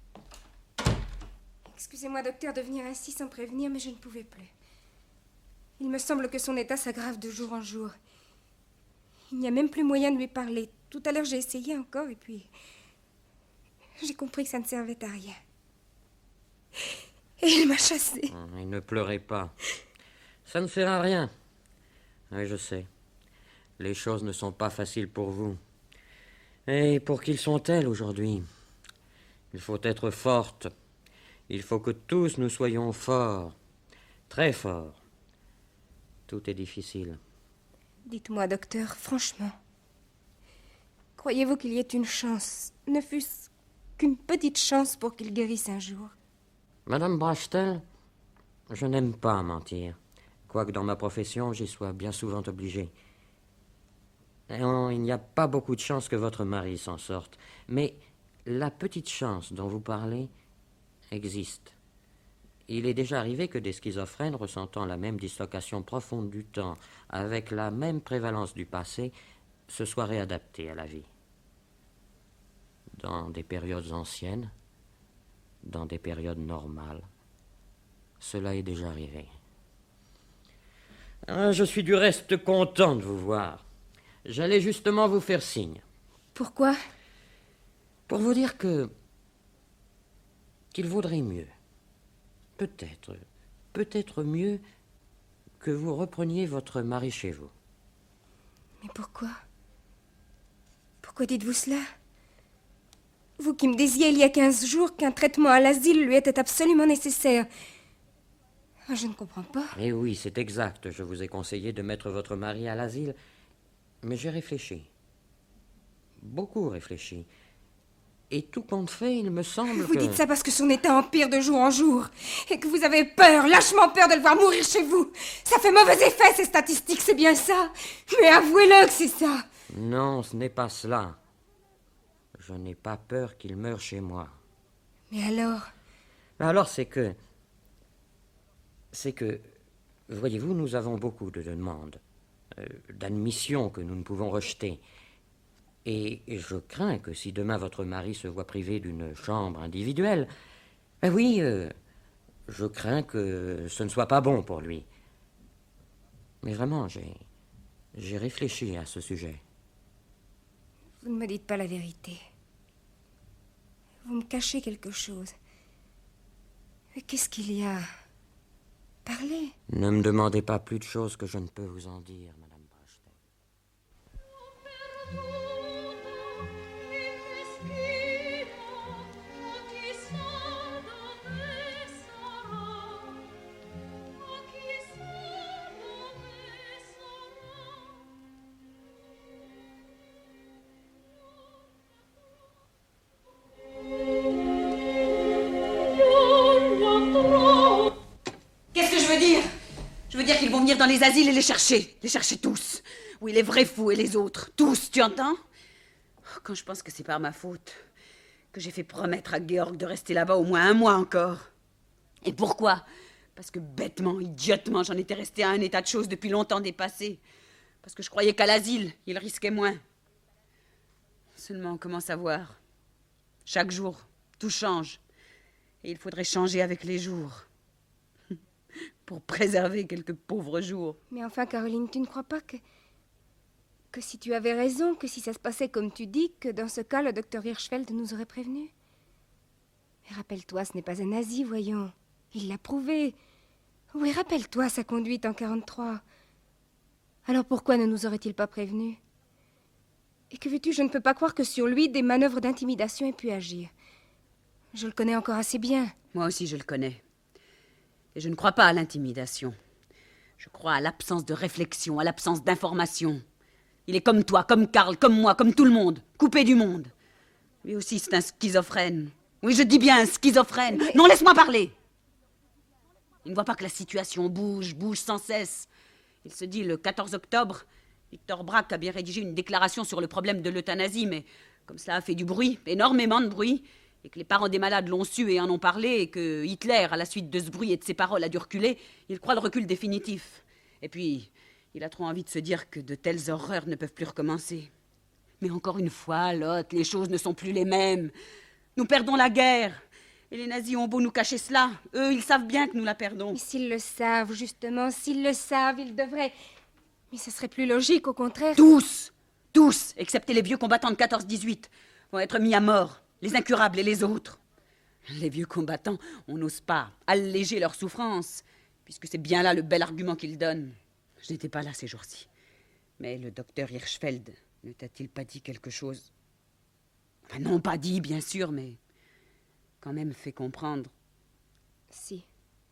Excusez-moi, docteur, de venir ainsi sans prévenir, mais je ne pouvais plus. Il me semble que son état s'aggrave de jour en jour. Il n'y a même plus moyen de lui parler. Tout à l'heure, j'ai essayé encore et puis... j'ai compris que ça ne servait à rien. Et il m'a chassée. Et ne pleurez pas. Ça ne sert à rien. Oui, je sais. Les choses ne sont pas faciles pour vous. Et pour qui sont-elles aujourd'hui? Il faut être forte. Il faut que tous nous soyons forts. Très forts. Tout est difficile. Dites-moi, docteur, franchement. Croyez-vous qu'il y ait une chance, ne fût-ce qu'une petite chance pour qu'il guérisse un jour? Madame Brachtel, je n'aime pas mentir. Quoique dans ma profession, j'y sois bien souvent obligé. Et on, il n'y a pas beaucoup de chances que votre mari s'en sorte. Mais la petite chance dont vous parlez existe. Il est déjà arrivé que des schizophrènes ressentant la même dislocation profonde du temps, avec la même prévalence du passé, se soient réadaptés à la vie. Dans des périodes anciennes, dans des périodes normales, cela est déjà arrivé. Ah, je suis du reste content de vous voir. J'allais justement vous faire signe. Pourquoi? Pour vous dire que... qu'il vaudrait mieux, peut-être, peut-être mieux que vous repreniez votre mari chez vous. Mais pourquoi? Pourquoi dites-vous cela? Vous qui me disiez il y a quinze jours qu'un traitement à l'asile lui était absolument nécessaire. Je ne comprends pas. Eh oui, c'est exact. Je vous ai conseillé de mettre votre mari à l'asile. Mais j'ai réfléchi. Beaucoup réfléchi. Et tout compte fait, il me semble vous que... Vous dites ça parce que son état empire de jour en jour. Et que vous avez peur, lâchement peur de le voir mourir chez vous. Ça fait mauvais effet, ces statistiques, c'est bien ça. Mais avouez-le que c'est ça. Non, ce n'est pas cela. Je n'ai pas peur qu'il meure chez moi. Mais alors? Alors, c'est que... C'est que... Voyez-vous, nous avons beaucoup de demandes, euh, d'admissions que nous ne pouvons rejeter. Et je crains que si demain votre mari se voit privé d'une chambre individuelle, ben oui, euh, je crains que ce ne soit pas bon pour lui. Mais vraiment, j'ai, j'ai réfléchi à ce sujet. Vous ne me dites pas la vérité. Vous me cachez quelque chose. Mais qu'est-ce qu'il y a? Parlez. Ne me demandez pas plus de choses que je ne peux vous en dire, madame Brachtel. Qu'ils vont venir dans les asiles et les chercher. Les chercher tous. Oui, les vrais fous et les autres. Tous, tu entends? Quand je pense que c'est par ma faute que j'ai fait promettre à Georg de rester là-bas au moins un mois encore. Et pourquoi? Parce que bêtement, idiotement, j'en étais restée à un état de choses depuis longtemps dépassé. Parce que je croyais qu'à l'asile, il risquait moins. Seulement, on commence à voir. Chaque jour, tout change. Et il faudrait changer avec les jours. Pour préserver quelques pauvres jours. Mais enfin, Caroline, tu ne crois pas que... que si tu avais raison, que si ça se passait comme tu dis, que dans ce cas, le docteur Hirschfeld nous aurait prévenus? Mais rappelle-toi, ce n'est pas un nazi, voyons. Il l'a prouvé. Oui, rappelle-toi sa conduite en quarante-trois. Alors pourquoi ne nous aurait-il pas prévenus? Et que veux-tu, je ne peux pas croire que sur lui, des manœuvres d'intimidation aient pu agir. Je le connais encore assez bien. Moi aussi, je le connais. Et je ne crois pas à l'intimidation. Je crois à l'absence de réflexion, à l'absence d'information. Il est comme toi, comme Karl, comme moi, comme tout le monde, coupé du monde. Lui aussi, c'est un schizophrène. Oui, je dis bien un schizophrène. Mais... Non, laisse-moi parler. Il ne voit pas que la situation bouge, bouge sans cesse. Il se dit, le quatorze octobre, Victor Brack a bien rédigé une déclaration sur le problème de l'euthanasie, mais comme cela a fait du bruit, énormément de bruit, et que les parents des malades l'ont su et en ont parlé, et que Hitler, à la suite de ce bruit et de ses paroles, a dû reculer, il croit le recul définitif. Et puis, il a trop envie de se dire que de telles horreurs ne peuvent plus recommencer. Mais encore une fois, Lotte, les choses ne sont plus les mêmes. Nous perdons la guerre, Et les nazis ont beau nous cacher cela, eux, ils savent bien que nous la perdons. Mais s'ils le savent, justement, s'ils le savent, ils devraient... Mais ce serait plus logique, au contraire. Tous, tous, excepté les vieux combattants de quatorze dix-huit, vont être mis à mort, les incurables et les autres. Les vieux combattants, on n'ose pas alléger leur souffrance, puisque c'est bien là le bel argument qu'ils donnent. Je n'étais pas là ces jours-ci. Mais le docteur Hirschfeld ne t'a-t-il pas dit quelque chose? Enfin, non, pas dit, bien sûr, mais quand même fait comprendre. Si.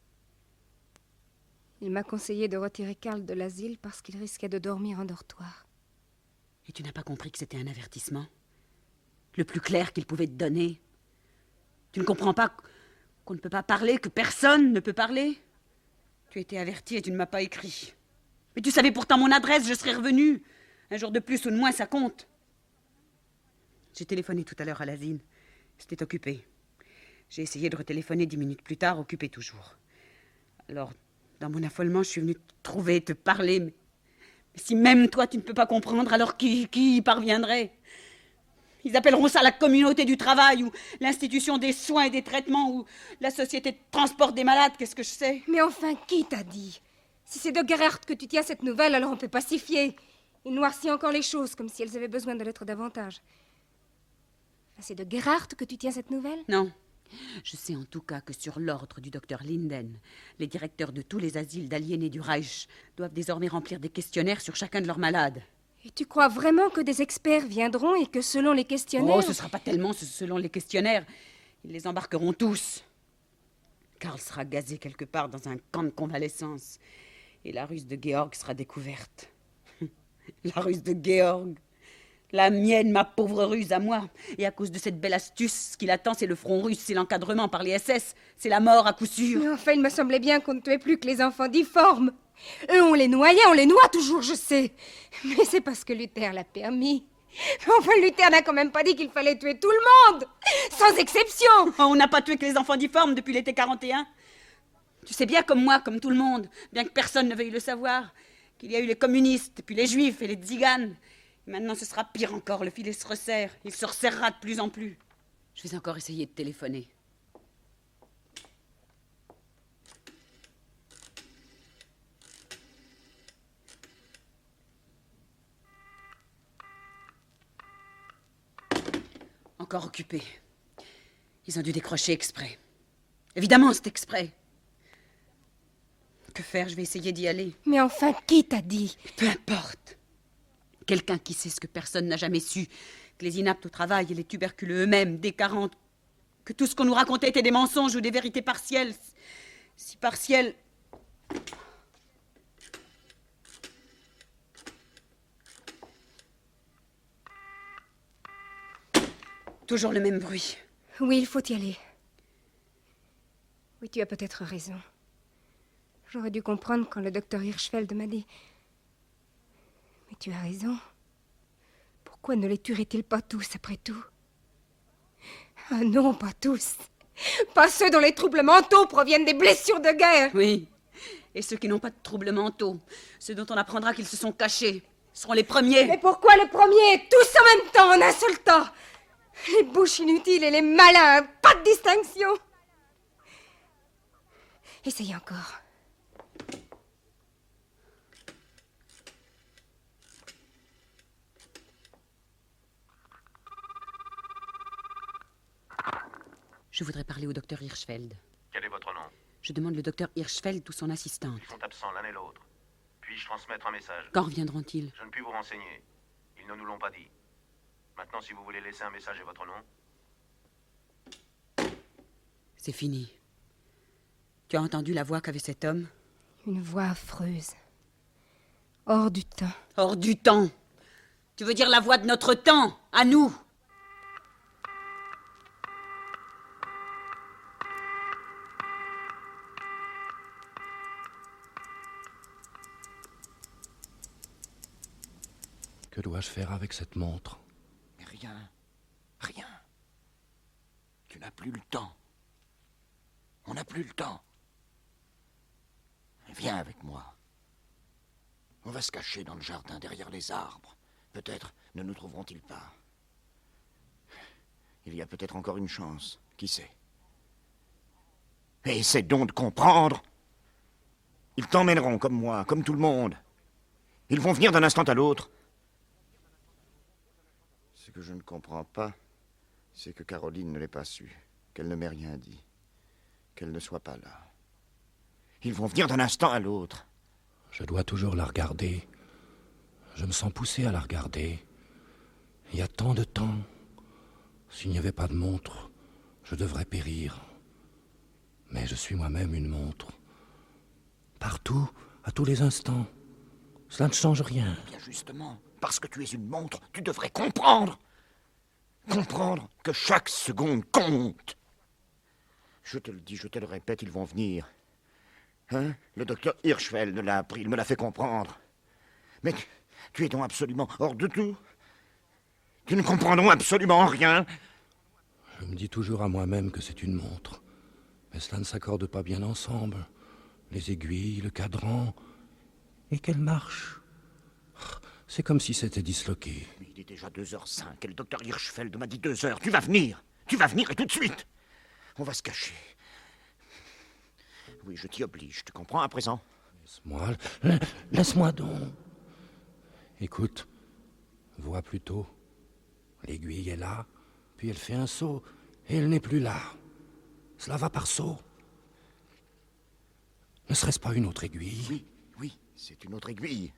Il m'a conseillé de retirer Karl de l'asile parce qu'il risquait de dormir en dortoir. Et tu n'as pas compris que c'était un avertissement? Le plus clair qu'il pouvait te donner? Tu ne comprends pas qu'on ne peut pas parler, que personne ne peut parler? Tu as été averti et tu ne m'as pas écrit. Mais tu savais pourtant mon adresse, je serais revenu. Un jour de plus ou de moins, ça compte. J'ai téléphoné tout à l'heure à l'asile. C'était occupé. J'ai essayé de retéléphoner dix minutes plus tard, occupé toujours. Alors, dans mon affolement, je suis venue te trouver, te parler. Mais, mais si même toi, tu ne peux pas comprendre, alors qui, qui y parviendrait? Ils appelleront ça la communauté du travail, ou l'institution des soins et des traitements, ou la société de transport des malades, qu'est-ce que je sais? Mais enfin, qui t'a dit? Si c'est de Gerhardt que tu tiens cette nouvelle, alors on peut pas s'y fier. Il noircit encore les choses, comme si elles avaient besoin de l'être davantage. C'est de Gerhardt que tu tiens cette nouvelle? Non. Je sais en tout cas que sur l'ordre du docteur Linden, les directeurs de tous les asiles d'aliénés du Reich doivent désormais remplir des questionnaires sur chacun de leurs malades. Et tu crois vraiment que des experts viendront et que selon les questionnaires... Oh, ce sera pas tellement selon les questionnaires. Ils les embarqueront tous. Karl sera gazé quelque part dans un camp de convalescence. Et la ruse de Georg sera découverte. La ruse de Georg. La mienne, ma pauvre ruse à moi. Et à cause de cette belle astuce, ce qui l'attend, c'est le front russe, c'est l'encadrement par les S S. C'est la mort à coup sûr. Mais enfin, il me semblait bien qu'on ne tuait plus que les enfants difformes. Eux, on les noyait, on les noie toujours, je sais. Mais c'est parce que Luther l'a permis. Enfin, Luther n'a quand même pas dit qu'il fallait tuer tout le monde. Sans exception. Oh, on n'a pas tué que les enfants difformes depuis l'été quarante et un. Tu sais bien comme moi, comme tout le monde, bien que personne ne veuille le savoir, qu'il y a eu les communistes, puis les juifs et les tziganes. Maintenant, ce sera pire encore, le filet se resserre. Il se resserrera de plus en plus. Je vais encore essayer de téléphoner. Encore occupé. Ils ont dû décrocher exprès. Évidemment, c'est exprès. Que faire? Je vais essayer d'y aller. Mais enfin, qui t'a dit? Peu importe. Quelqu'un qui sait ce que personne n'a jamais su, que les inaptes au travail et les tuberculeux eux-mêmes, des quarante, que tout ce qu'on nous racontait était des mensonges ou des vérités partielles, si partielles. Toujours le même bruit. Oui, il faut y aller. Oui, tu as peut-être raison. J'aurais dû comprendre quand le docteur Hirschfeld m'a dit... Mais tu as raison. Pourquoi ne les tuerait-il pas tous, après tout? Ah non, pas tous. Pas ceux dont les troubles mentaux proviennent des blessures de guerre. Oui, et ceux qui n'ont pas de troubles mentaux, ceux dont on apprendra qu'ils se sont cachés, seront les premiers. Mais pourquoi les premiers? Tous en même temps, en un seul temps? Les bouches inutiles et les malins, pas de distinction. Essaye encore. Je voudrais parler au docteur Hirschfeld. Quel est votre nom? Je demande le docteur Hirschfeld ou son assistante. Ils sont absents l'un et l'autre. Puis-je transmettre un message? Quand reviendront-ils? Je ne puis vous renseigner. Ils ne nous l'ont pas dit. Maintenant, si vous voulez laisser un message et votre nom... C'est fini. Tu as entendu la voix qu'avait cet homme? Une voix affreuse. Hors du temps. Hors du temps? Tu veux dire la voix de notre temps, à nous? Que dois-je faire avec cette montre? Rien. Rien. Tu n'as plus le temps. On n'a plus le temps. Viens avec moi. On va se cacher dans le jardin, derrière les arbres. Peut-être ne nous trouveront-ils pas. Il y a peut-être encore une chance. Qui sait? Et essaie donc de comprendre. Ils t'emmèneront comme moi, comme tout le monde. Ils vont venir d'un instant à l'autre. Ce que je ne comprends pas, c'est que Caroline ne l'ait pas su, qu'elle ne m'ait rien dit, qu'elle ne soit pas là. Ils vont venir d'un instant à l'autre. Je dois toujours la regarder. Je me sens poussé à la regarder. Il y a tant de temps. S'il n'y avait pas de montre, je devrais périr. Mais je suis moi-même une montre. Partout, à tous les instants. Cela ne change rien. Bien justement, parce que tu es une montre, tu devrais comprendre. Comprendre que chaque seconde compte. Je te le dis, je te le répète, ils vont venir. Hein? Le docteur Hirschfeld l'a appris, il me l'a fait comprendre. Mais tu, tu es donc absolument hors de tout. Tu ne comprends donc absolument rien. Je me dis toujours à moi-même que c'est une montre. Mais cela ne s'accorde pas bien ensemble. Les aiguilles, le cadran, et qu'elle marche. C'est comme si c'était disloqué. Il est déjà deux heures cinq et le docteur Hirschfeld m'a dit deux heures. Tu vas venir. Tu vas venir et tout de suite. On va se cacher. Oui, je t'y oblige. Tu comprends à présent? Laisse-moi. Laisse-moi donc. Écoute, vois plutôt. L'aiguille est là, puis elle fait un saut, et elle n'est plus là. Cela va par saut. Ne serait-ce pas une autre aiguille? Oui, oui, c'est une autre aiguille.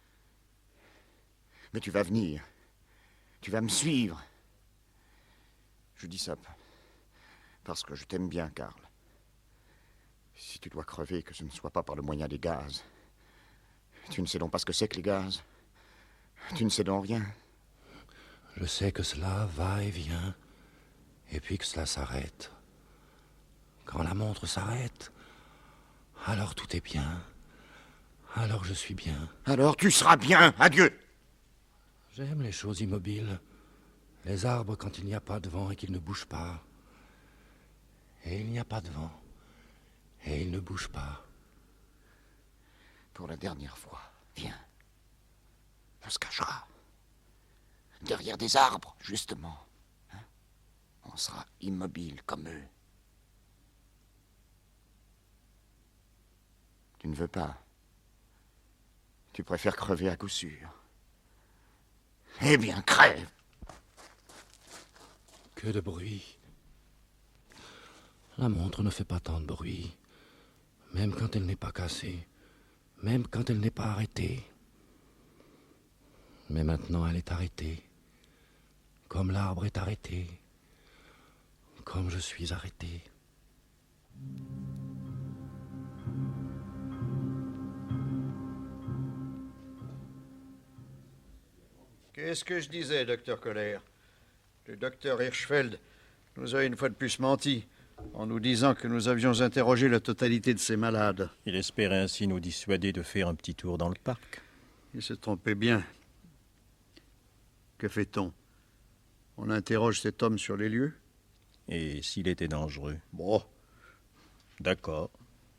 Mais tu vas venir. Tu vas me suivre. Je dis ça parce que je t'aime bien, Karl. Si tu dois crever, que ce ne soit pas par le moyen des gaz. Tu ne sais donc pas ce que c'est que les gaz. Tu ne sais donc rien. Je sais que cela va et vient, et puis que cela s'arrête. Quand la montre s'arrête, alors tout est bien. Alors je suis bien. Alors tu seras bien. Adieu. J'aime les choses immobiles. Les arbres quand il n'y a pas de vent et qu'ils ne bougent pas. Et il n'y a pas de vent. Et ils ne bougent pas. Pour la dernière fois, viens. On se cachera. Derrière des arbres, justement. Hein? On sera immobile comme eux. Tu ne veux pas. Tu préfères crever à coup sûr. Eh bien, crève! Que de bruit. La montre ne fait pas tant de bruit. Même quand elle n'est pas cassée. Même quand elle n'est pas arrêtée. Mais maintenant elle est arrêtée. Comme l'arbre est arrêté. Comme je suis arrêté. Qu'est-ce que je disais, docteur Kohler? Le docteur Hirschfeld nous a une fois de plus menti en nous disant que nous avions interrogé la totalité de ces malades. Il espérait ainsi nous dissuader de faire un petit tour dans le parc. Il se trompait bien. Que fait-on? On interroge cet homme sur les lieux? Et s'il était dangereux? Bon. D'accord.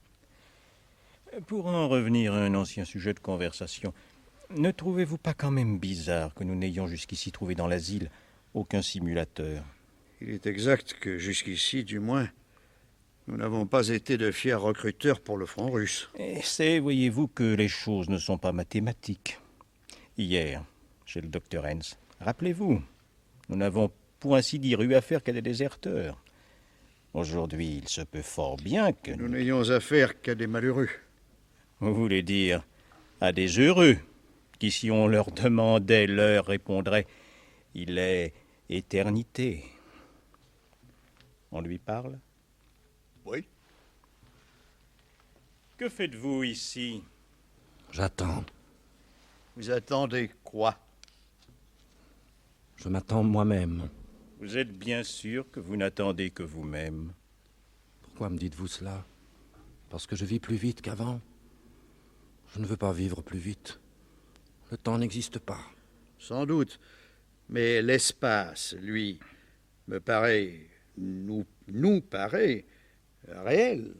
Pour en revenir à un ancien sujet de conversation, ne trouvez-vous pas quand même bizarre que nous n'ayons jusqu'ici trouvé dans l'asile aucun simulateur? Il est exact que jusqu'ici, du moins, nous n'avons pas été de fiers recruteurs pour le front russe. Et c'est, voyez-vous, que les choses ne sont pas mathématiques. Hier, chez le docteur Hens, rappelez-vous, nous n'avons pour ainsi dire eu affaire qu'à des déserteurs. Aujourd'hui, il se peut fort bien que nous n'ayons affaire qu'à des malheureux. Vous voulez dire à des heureux, qui si on leur demandait l'heure répondraient « Il est éternité ». On lui parle? Oui. Que faites-vous ici? J'attends. Vous attendez quoi? Je m'attends moi-même. Vous êtes bien sûr que vous n'attendez que vous-même. Pourquoi me dites-vous cela? Parce que je vis plus vite qu'avant. Je ne veux pas vivre plus vite. Le temps n'existe pas. Sans doute. Mais l'espace, lui, me paraît, nous, nous paraît réel.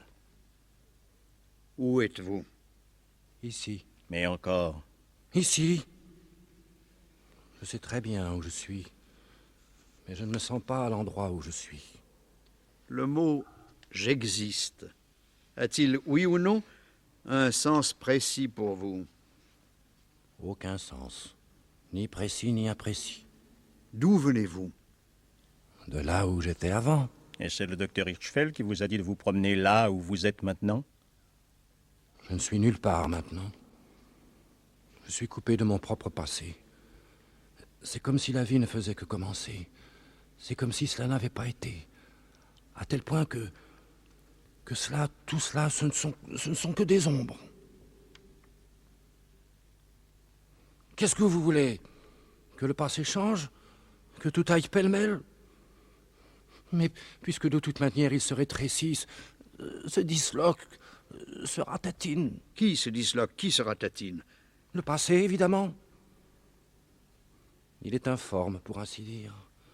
Où êtes-vous? Ici. Mais encore? Ici. Je sais très bien où je suis. Mais je ne me sens pas à l'endroit où je suis. Le mot j'existe, a-t-il, oui ou non, un sens précis pour vous? Aucun sens, ni précis ni imprécis. D'où venez-vous? De là où j'étais avant. Et c'est le docteur Hirschfeld qui vous a dit de vous promener là où vous êtes maintenant? Je ne suis nulle part maintenant. Je suis coupé de mon propre passé. C'est comme si la vie ne faisait que commencer. C'est comme si cela n'avait pas été. À tel point que... que cela, tout cela, ce ne sont, ce ne sont que des ombres. Qu'est-ce que vous voulez? Que le passé change? Que tout aille pêle-mêle? Mais puisque de toute manière il se rétrécissent, se disloquent, se ratatinent. Qui se disloque? Qui se ratatine? Le passé, évidemment. Il est informe, pour ainsi dire.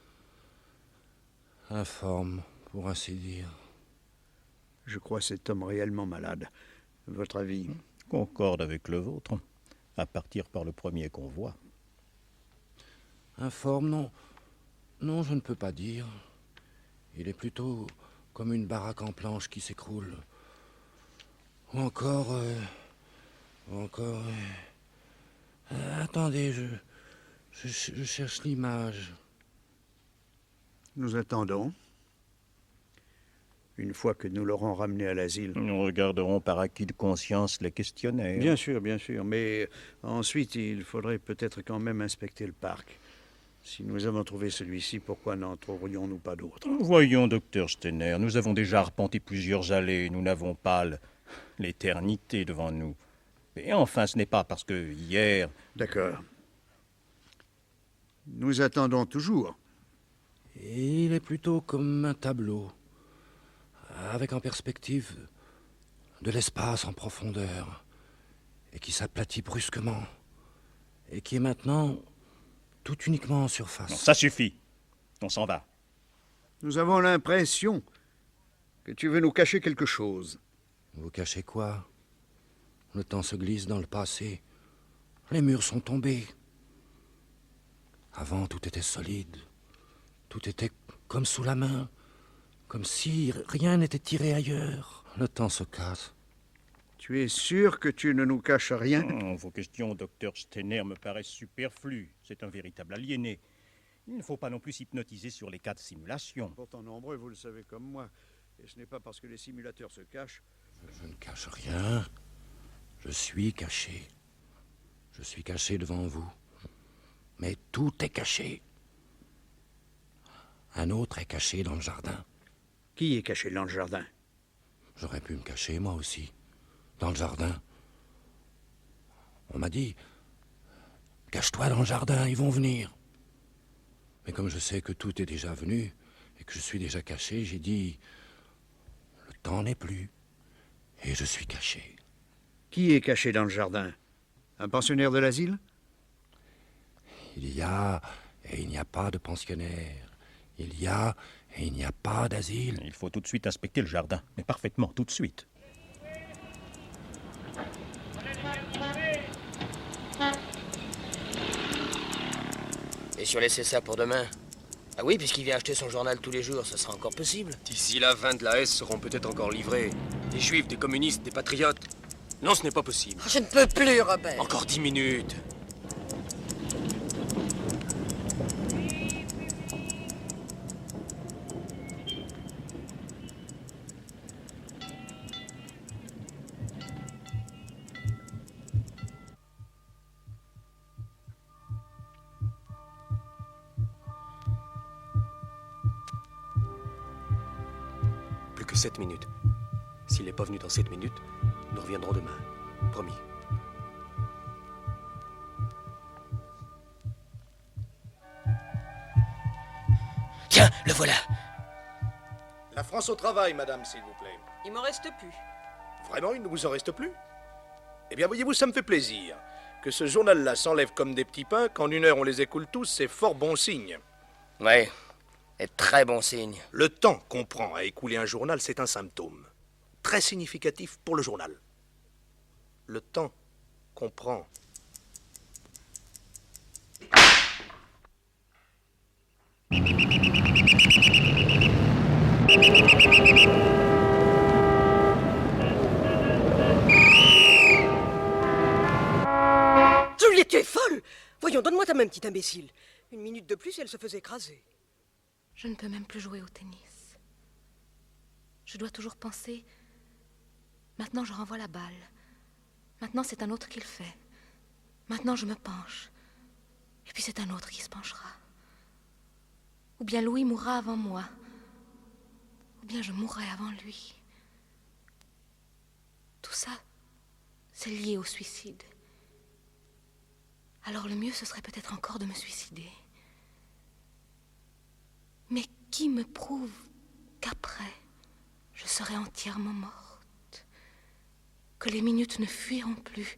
Informe, pour ainsi dire. Je crois cet homme réellement malade. Votre avis? Concorde avec le vôtre, à partir par le premier qu'on voit. Informe, non. Non, je ne peux pas dire. Il est plutôt comme une baraque en planche qui s'écroule. Ou encore... Euh, ou encore... Euh, euh, attendez, je, je, je cherche l'image. Nous attendons. Une fois que nous l'aurons ramené à l'asile. Nous regarderons par acquis de conscience les questionnaires. Bien sûr, bien sûr. Mais ensuite, il faudrait peut-être quand même inspecter le parc. Si nous avons trouvé celui-ci, pourquoi n'en trouverions-nous pas d'autres? Voyons, docteur Steiner, nous avons déjà arpenté plusieurs allées. Nous n'avons pas l'éternité devant nous. Et enfin, ce n'est pas parce que hier... D'accord. Nous attendons toujours. Et il est plutôt comme un tableau, avec en perspective de l'espace en profondeur, et qui s'aplatit brusquement, et qui est maintenant tout uniquement en surface. Non, ça suffit. On s'en va. Nous avons l'impression que tu veux nous cacher quelque chose. Vous cachez quoi? Le temps se glisse dans le passé. Les murs sont tombés. Avant, tout était solide. Tout était comme sous la main. Comme si rien n'était tiré ailleurs. Le temps se casse. Tu es sûr que tu ne nous caches rien? Oh, vos questions, docteur Steiner, me paraissent superflues. C'est un véritable aliéné. Il ne faut pas non plus s'hypnotiser sur les cas de simulation. Pourtant nombreux, vous le savez comme moi. Et ce n'est pas parce que les simulateurs se cachent... Je ne cache rien. Je suis caché. Je suis caché devant vous. Mais tout est caché. Un autre est caché dans le jardin. Qui est caché dans le jardin? J'aurais pu me cacher, moi aussi, dans le jardin. On m'a dit, cache-toi dans le jardin, ils vont venir. Mais comme je sais que tout est déjà venu, et que je suis déjà caché, j'ai dit, le temps n'est plus, et je suis caché. Qui est caché dans le jardin? Un pensionnaire de l'asile? Il y a et il n'y a pas de pensionnaire. Il y a et il n'y a pas d'asile. Il faut tout de suite inspecter le jardin, mais parfaitement, tout de suite. Et si on laissait ça pour demain? Ah oui, puisqu'il vient acheter son journal tous les jours, ça sera encore possible. D'ici là, vingt de la S seront peut-être encore livrés. Des juifs, des communistes, des patriotes. Non, ce n'est pas possible. Je ne peux plus, Robert. Encore dix minutes. Plus que sept minutes. S'il n'est pas venu dans sept minutes, nous reviendrons demain. Promis. Tiens, le voilà. La France au travail, madame, s'il vous plaît. Il m'en reste plus. Vraiment, il ne vous en reste plus? Eh bien, voyez-vous, ça me fait plaisir. Que ce journal-là s'enlève comme des petits pains, qu'en une heure on les écoule tous, c'est fort bon signe. Ouais, et très bon signe. Le temps qu'on prend à écouler un journal, c'est un symptôme. Très significatif pour le journal. Le temps qu'on prend. Voyons, donne-moi ta main, petit imbécile. Une minute de plus et elle se faisait écraser. Je ne peux même plus jouer au tennis. Je dois toujours penser... Maintenant, je renvoie la balle. Maintenant, c'est un autre qui le fait. Maintenant, je me penche. Et puis, c'est un autre qui se penchera. Ou bien Louis mourra avant moi. Ou bien je mourrai avant lui. Tout ça, c'est lié au suicide. Alors le mieux, ce serait peut-être encore de me suicider. Mais qui me prouve qu'après, je serai entièrement morte, que les minutes ne fuiront plus?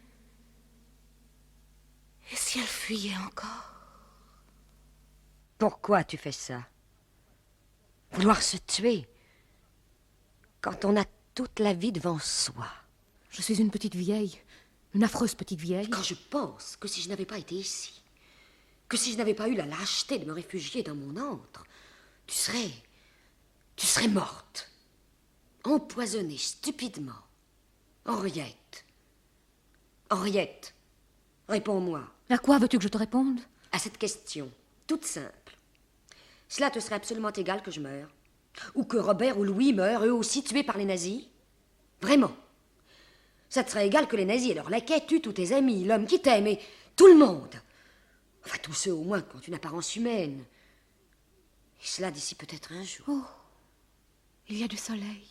Et si elles fuyaient encore? Pourquoi tu fais ça? Vouloir se tuer quand on a toute la vie devant soi. Je suis une petite vieille, une affreuse petite vieille. Quand je pense que si je n'avais pas été ici, que si je n'avais pas eu la lâcheté de me réfugier dans mon antre, tu serais... tu serais morte. Empoisonnée stupidement. Henriette. Henriette, réponds-moi. À quoi veux-tu que je te réponde? À cette question, toute simple. Cela te serait absolument égal que je meure. Ou que Robert ou Louis meurent, eux aussi, tués par les nazis. Vraiment. Ça te serait égal que les nazis et leurs laquais tuent tous tes amis, l'homme qui t'aime et tout le monde. Enfin, tous ceux au moins qui ont une apparence humaine. Et cela d'ici peut-être un jour. Oh, il y a du soleil.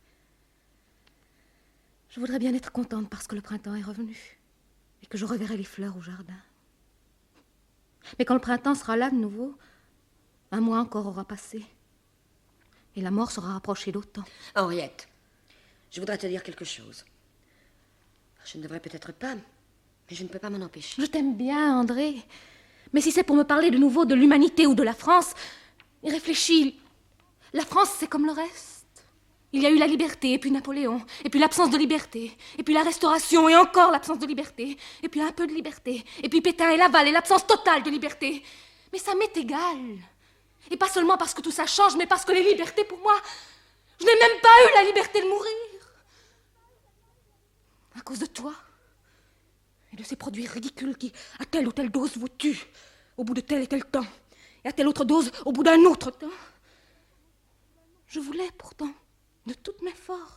Je voudrais bien être contente parce que le printemps est revenu et que je reverrai les fleurs au jardin. Mais quand le printemps sera là de nouveau, un mois encore aura passé. Et la mort sera rapprochée d'autant. Henriette, je voudrais te dire quelque chose. Je ne devrais peut-être pas, mais je ne peux pas m'en empêcher. Je t'aime bien, André. Mais si c'est pour me parler de nouveau de l'humanité ou de la France, réfléchis. La France, c'est comme le reste. Il y a eu la liberté, et puis Napoléon, et puis l'absence de liberté, et puis la Restauration, et encore l'absence de liberté, et puis un peu de liberté, et puis Pétain et Laval, et l'absence totale de liberté. Mais ça m'est égal. Et pas seulement parce que tout ça change, mais parce que les libertés, pour moi, je n'ai même pas eu la liberté de mourir. À cause de toi. Et de ces produits ridicules qui, à telle ou telle dose, vous tuent au bout de tel et tel temps. Et à telle autre dose, au bout d'un autre temps. Je voulais pourtant, de toutes mes forces.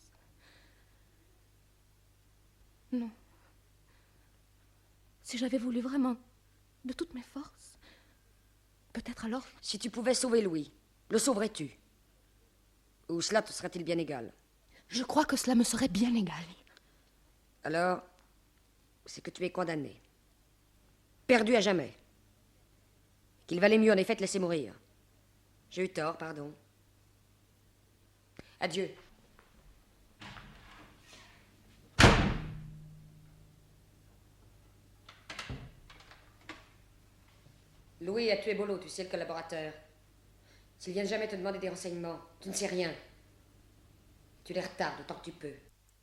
Non. Si j'avais voulu vraiment, de toutes mes forces, peut-être alors... Si tu pouvais sauver Louis, le sauverais-tu? Ou cela te serait-il bien égal? Je crois que cela me serait bien égal. Alors, c'est que tu es condamné. Perdu à jamais. Qu'il valait mieux en effet te laisser mourir. J'ai eu tort, pardon. Adieu. Louis a tué Bolo, tu sais, le collaborateur. S'il vient jamais te demander des renseignements, tu ne sais rien. Tu les retardes autant que tu peux.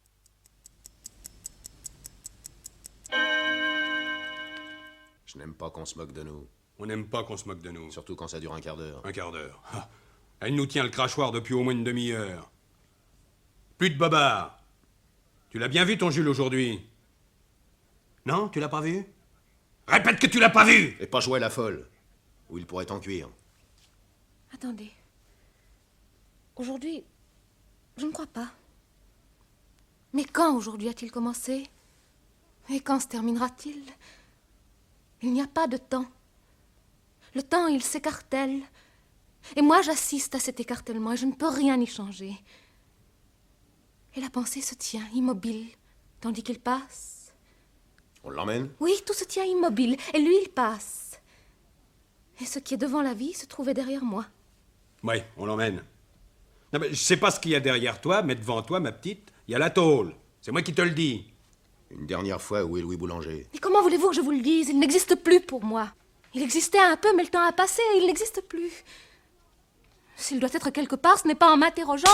Je n'aime pas qu'on se moque de nous. On n'aime pas qu'on se moque de nous. Surtout quand ça dure un quart d'heure. Un quart d'heure. Ah, elle nous tient le crachoir depuis au moins une demi-heure. Plus de bobards. Tu l'as bien vu, ton Jules, aujourd'hui? Non, tu l'as pas vu? Répète que tu l'as pas vu! Et pas jouer à la folle, ou il pourrait t'en cuire. Attendez. Aujourd'hui, je ne crois pas. Mais quand aujourd'hui a-t-il commencé? Et quand se terminera-t-il? Il n'y a pas de temps. Le temps, il s'écartèle. Et moi, j'assiste à cet écartèlement et je ne peux rien y changer. Et la pensée se tient immobile, tandis qu'il passe. On l'emmène? Oui, tout se tient immobile, et lui, il passe. Et ce qui est devant la vie se trouvait derrière moi. Oui, on l'emmène. Non, mais je sais pas ce qu'il y a derrière toi, mais devant toi, ma petite, il y a la tôle. C'est moi qui te le dis. Une dernière fois, où est Louis Boulanger? Et comment voulez-vous que je vous le dise? Il n'existe plus pour moi. Il existait un peu, mais le temps a passé et il n'existe plus. S'il doit être quelque part, ce n'est pas en m'interrogeant,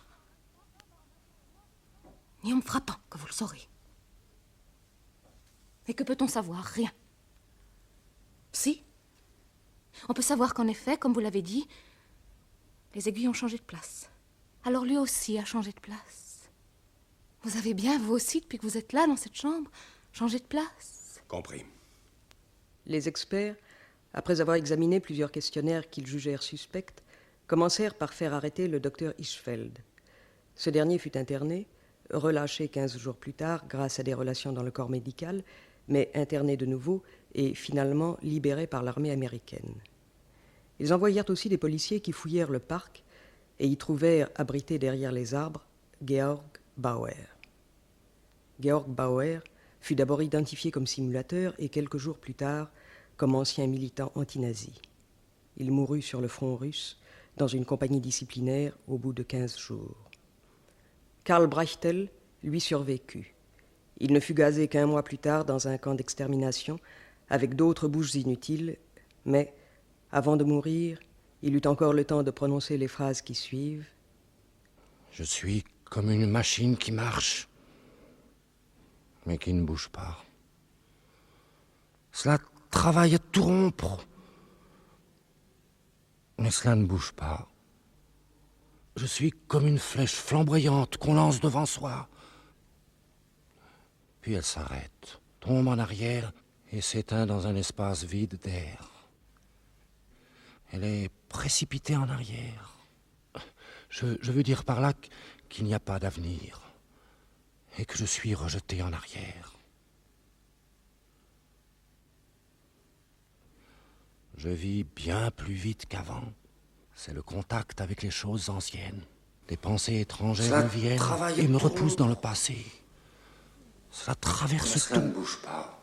ni en me frappant que vous le saurez. Et que peut-on savoir? Rien. Si. On peut savoir qu'en effet, comme vous l'avez dit, les aiguilles ont changé de place. Alors lui aussi a changé de place. Vous avez bien, vous aussi, depuis que vous êtes là, dans cette chambre, changé de place. Compris. Les experts, après avoir examiné plusieurs questionnaires qu'ils jugèrent suspects, commencèrent par faire arrêter le docteur Hirschfeld. Ce dernier fut interné, relâché quinze jours plus tard grâce à des relations dans le corps médical, mais interné de nouveau et finalement libéré par l'armée américaine. Ils envoyèrent aussi des policiers qui fouillèrent le parc et y trouvèrent, abrité derrière les arbres, Georg Bauer. Georg Bauer fut d'abord identifié comme simulateur et quelques jours plus tard comme ancien militant anti-nazi. Il mourut sur le front russe dans une compagnie disciplinaire au bout de quinze jours. Karl Brechtel lui survécut. Il ne fut gazé qu'un mois plus tard dans un camp d'extermination avec d'autres bouches inutiles, mais, avant de mourir, il eut encore le temps de prononcer les phrases qui suivent. Je suis comme une machine qui marche, mais qui ne bouge pas. Cela travaille à tout rompre, mais cela ne bouge pas. Je suis comme une flèche flamboyante qu'on lance devant soi. Puis elle s'arrête, tombe en arrière et s'éteint dans un espace vide d'air. Elle est précipitée en arrière. Je, je veux dire par là qu'il n'y a pas d'avenir et que je suis rejeté en arrière. Je vis bien plus vite qu'avant. C'est le contact avec les choses anciennes. Des pensées étrangères Cela me viennent et me repoussent dans le passé. Cela traverse tout. Cela ne bouge pas.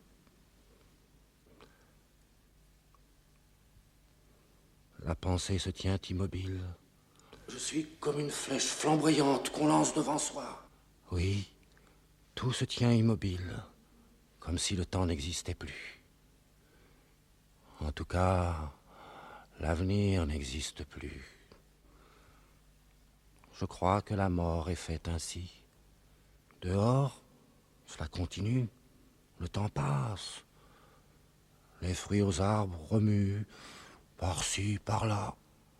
La pensée se tient immobile. Je suis comme une flèche flamboyante qu'on lance devant soi. Oui, tout se tient immobile, comme si le temps n'existait plus. En tout cas, l'avenir n'existe plus. Je crois que la mort est faite ainsi. Dehors, cela continue. Le temps passe. Les fruits aux arbres remuent, par-ci, par-là.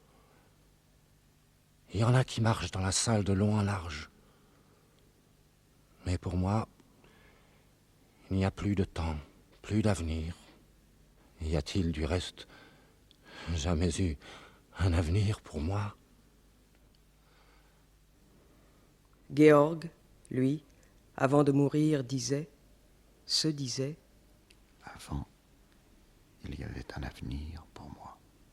Il y en a qui marchent dans la salle de long en large. Mais pour moi, il n'y a plus de temps, plus d'avenir. Y a-t-il du reste jamais eu un avenir pour moi? Georg, lui, avant de mourir, disait, se disait... Avant, il y avait un avenir pour moi.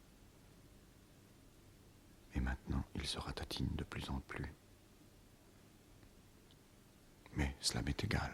Et maintenant, il se ratatine de plus en plus. Mais cela m'est égal.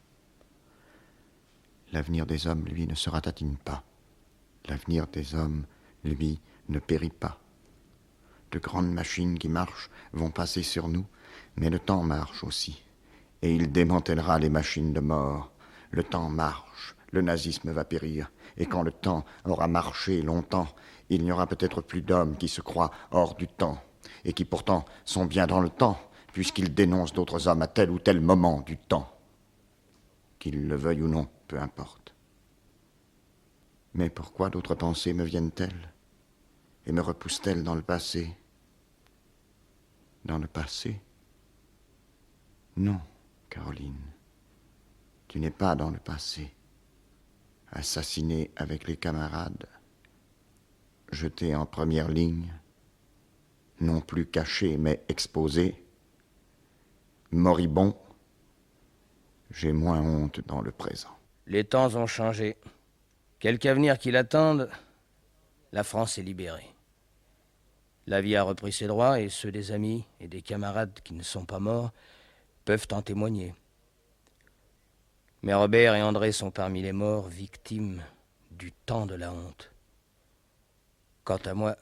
L'avenir des hommes, lui, ne se ratatine pas. L'avenir des hommes, lui, ne périt pas. De grandes machines qui marchent vont passer sur nous, mais le temps marche aussi. Et il démantèlera les machines de mort. Le temps marche, le nazisme va périr. Et quand le temps aura marché longtemps, il n'y aura peut-être plus d'hommes qui se croient hors du temps, et qui pourtant sont bien dans le temps, puisqu'ils dénoncent d'autres hommes à tel ou tel moment du temps. Qu'ils le veuillent ou non, peu importe. Mais pourquoi d'autres pensées me viennent-elles et me repoussent-elles dans le passé? Dans le passé? Non, Caroline. Tu n'es pas dans le passé. Assassiné avec les camarades, jeté en première ligne, non plus caché mais exposé, moribond, j'ai moins honte dans le présent. Les temps ont changé. Quelque avenir qui l'attende, la France est libérée. La vie a repris ses droits et ceux des amis et des camarades qui ne sont pas morts peuvent en témoigner. Mais Robert et André sont parmi les morts, victimes du temps de la honte. Quant à moi,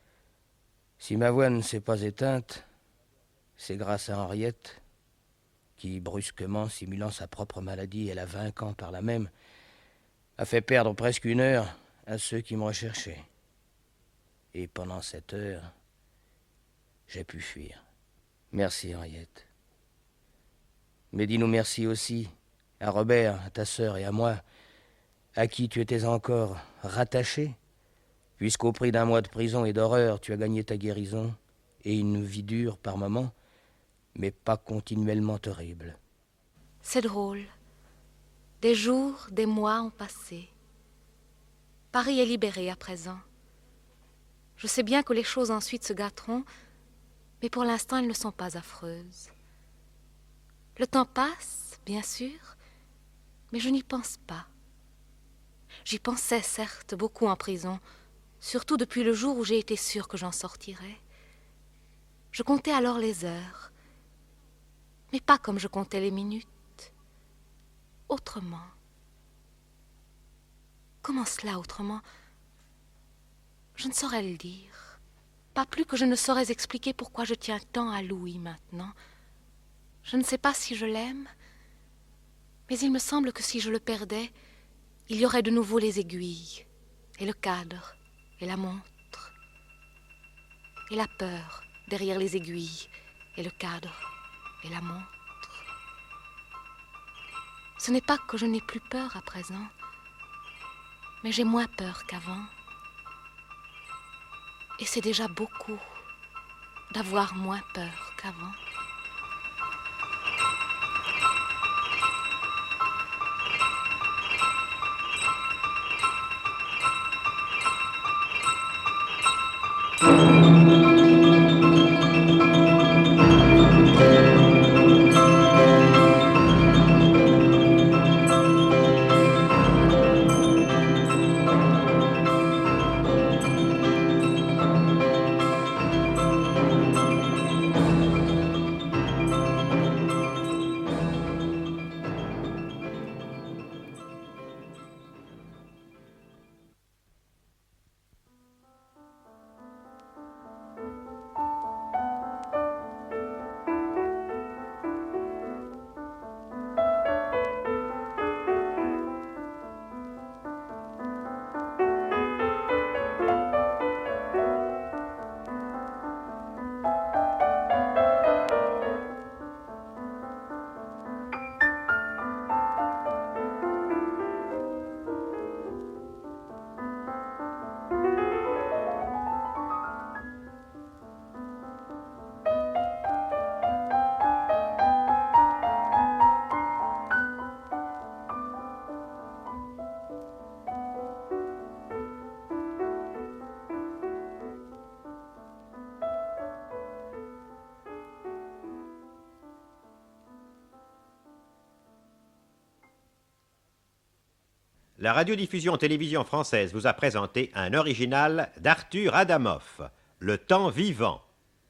si ma voix ne s'est pas éteinte, c'est grâce à Henriette, qui, brusquement, simulant sa propre maladie et la vainquant par la même, a fait perdre presque une heure à ceux qui me recherchaient. Et pendant cette heure, j'ai pu fuir. Merci, Henriette. Mais dis-nous merci aussi à Robert, à ta sœur et à moi, à qui tu étais encore rattaché, puisqu'au prix d'un mois de prison et d'horreur, tu as gagné ta guérison et une vie dure par moments, mais pas continuellement horrible. C'est drôle. Des jours, des mois ont passé. Paris est libéré à présent. Je sais bien que les choses ensuite se gâteront, mais pour l'instant, elles ne sont pas affreuses. Le temps passe, bien sûr, mais je n'y pense pas. J'y pensais, certes, beaucoup en prison, surtout depuis le jour où j'ai été sûre que j'en sortirais. Je comptais alors les heures, mais pas comme je comptais les minutes, autrement. Comment cela, autrement? Je ne saurais le dire. Pas plus que je ne saurais expliquer pourquoi je tiens tant à Louis maintenant. Je ne sais pas si je l'aime, mais il me semble que si je le perdais, il y aurait de nouveau les aiguilles, et le cadre, et la montre, et la peur derrière les aiguilles, et le cadre, et la montre. Ce n'est pas que je n'ai plus peur à présent, mais j'ai moins peur qu'avant. Et c'est déjà beaucoup d'avoir moins peur qu'avant. La radiodiffusion télévision française vous a présenté un original d'Arthur Adamoff, Le temps vivant,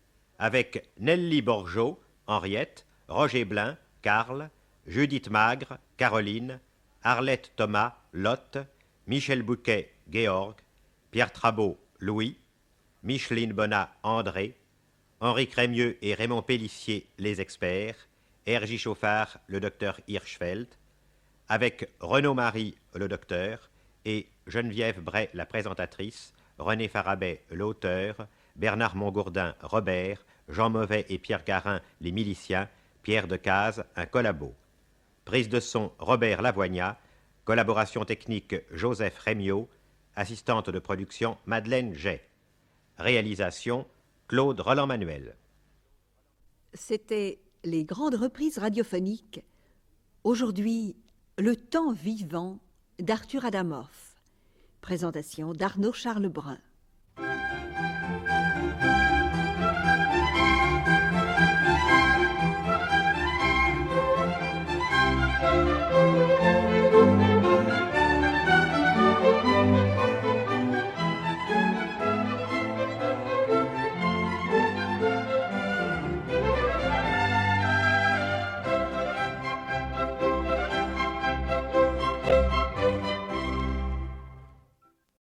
avec Nelly Borgeaud, Henriette, Roger Blin, Karl, Judith Magre, Caroline, Arlette Thomas, Lotte, Michel Bouquet, Georg, Pierre Trabeau, Louis, Micheline Bonnat, André, Henri Crémieux et Raymond Pélissier, les experts, R J Chauffard, le docteur Hirschfeld, avec Renaud Marie, le docteur, et Geneviève Bray, la présentatrice, René Farabet, l'auteur, Bernard Mongourdin, Robert, Jean Mauvais et Pierre Garin, les miliciens, Pierre Decazes, un collabo. Prise de son, Robert Lavoignat, collaboration technique, Joseph Rémiot, assistante de production, Madeleine Jay. Réalisation, Claude Roland-Manuel. C'était les grandes reprises radiophoniques. Aujourd'hui, Le temps vivant d'Arthur Adamoff. Présentation d'Arnaud Charles Brun.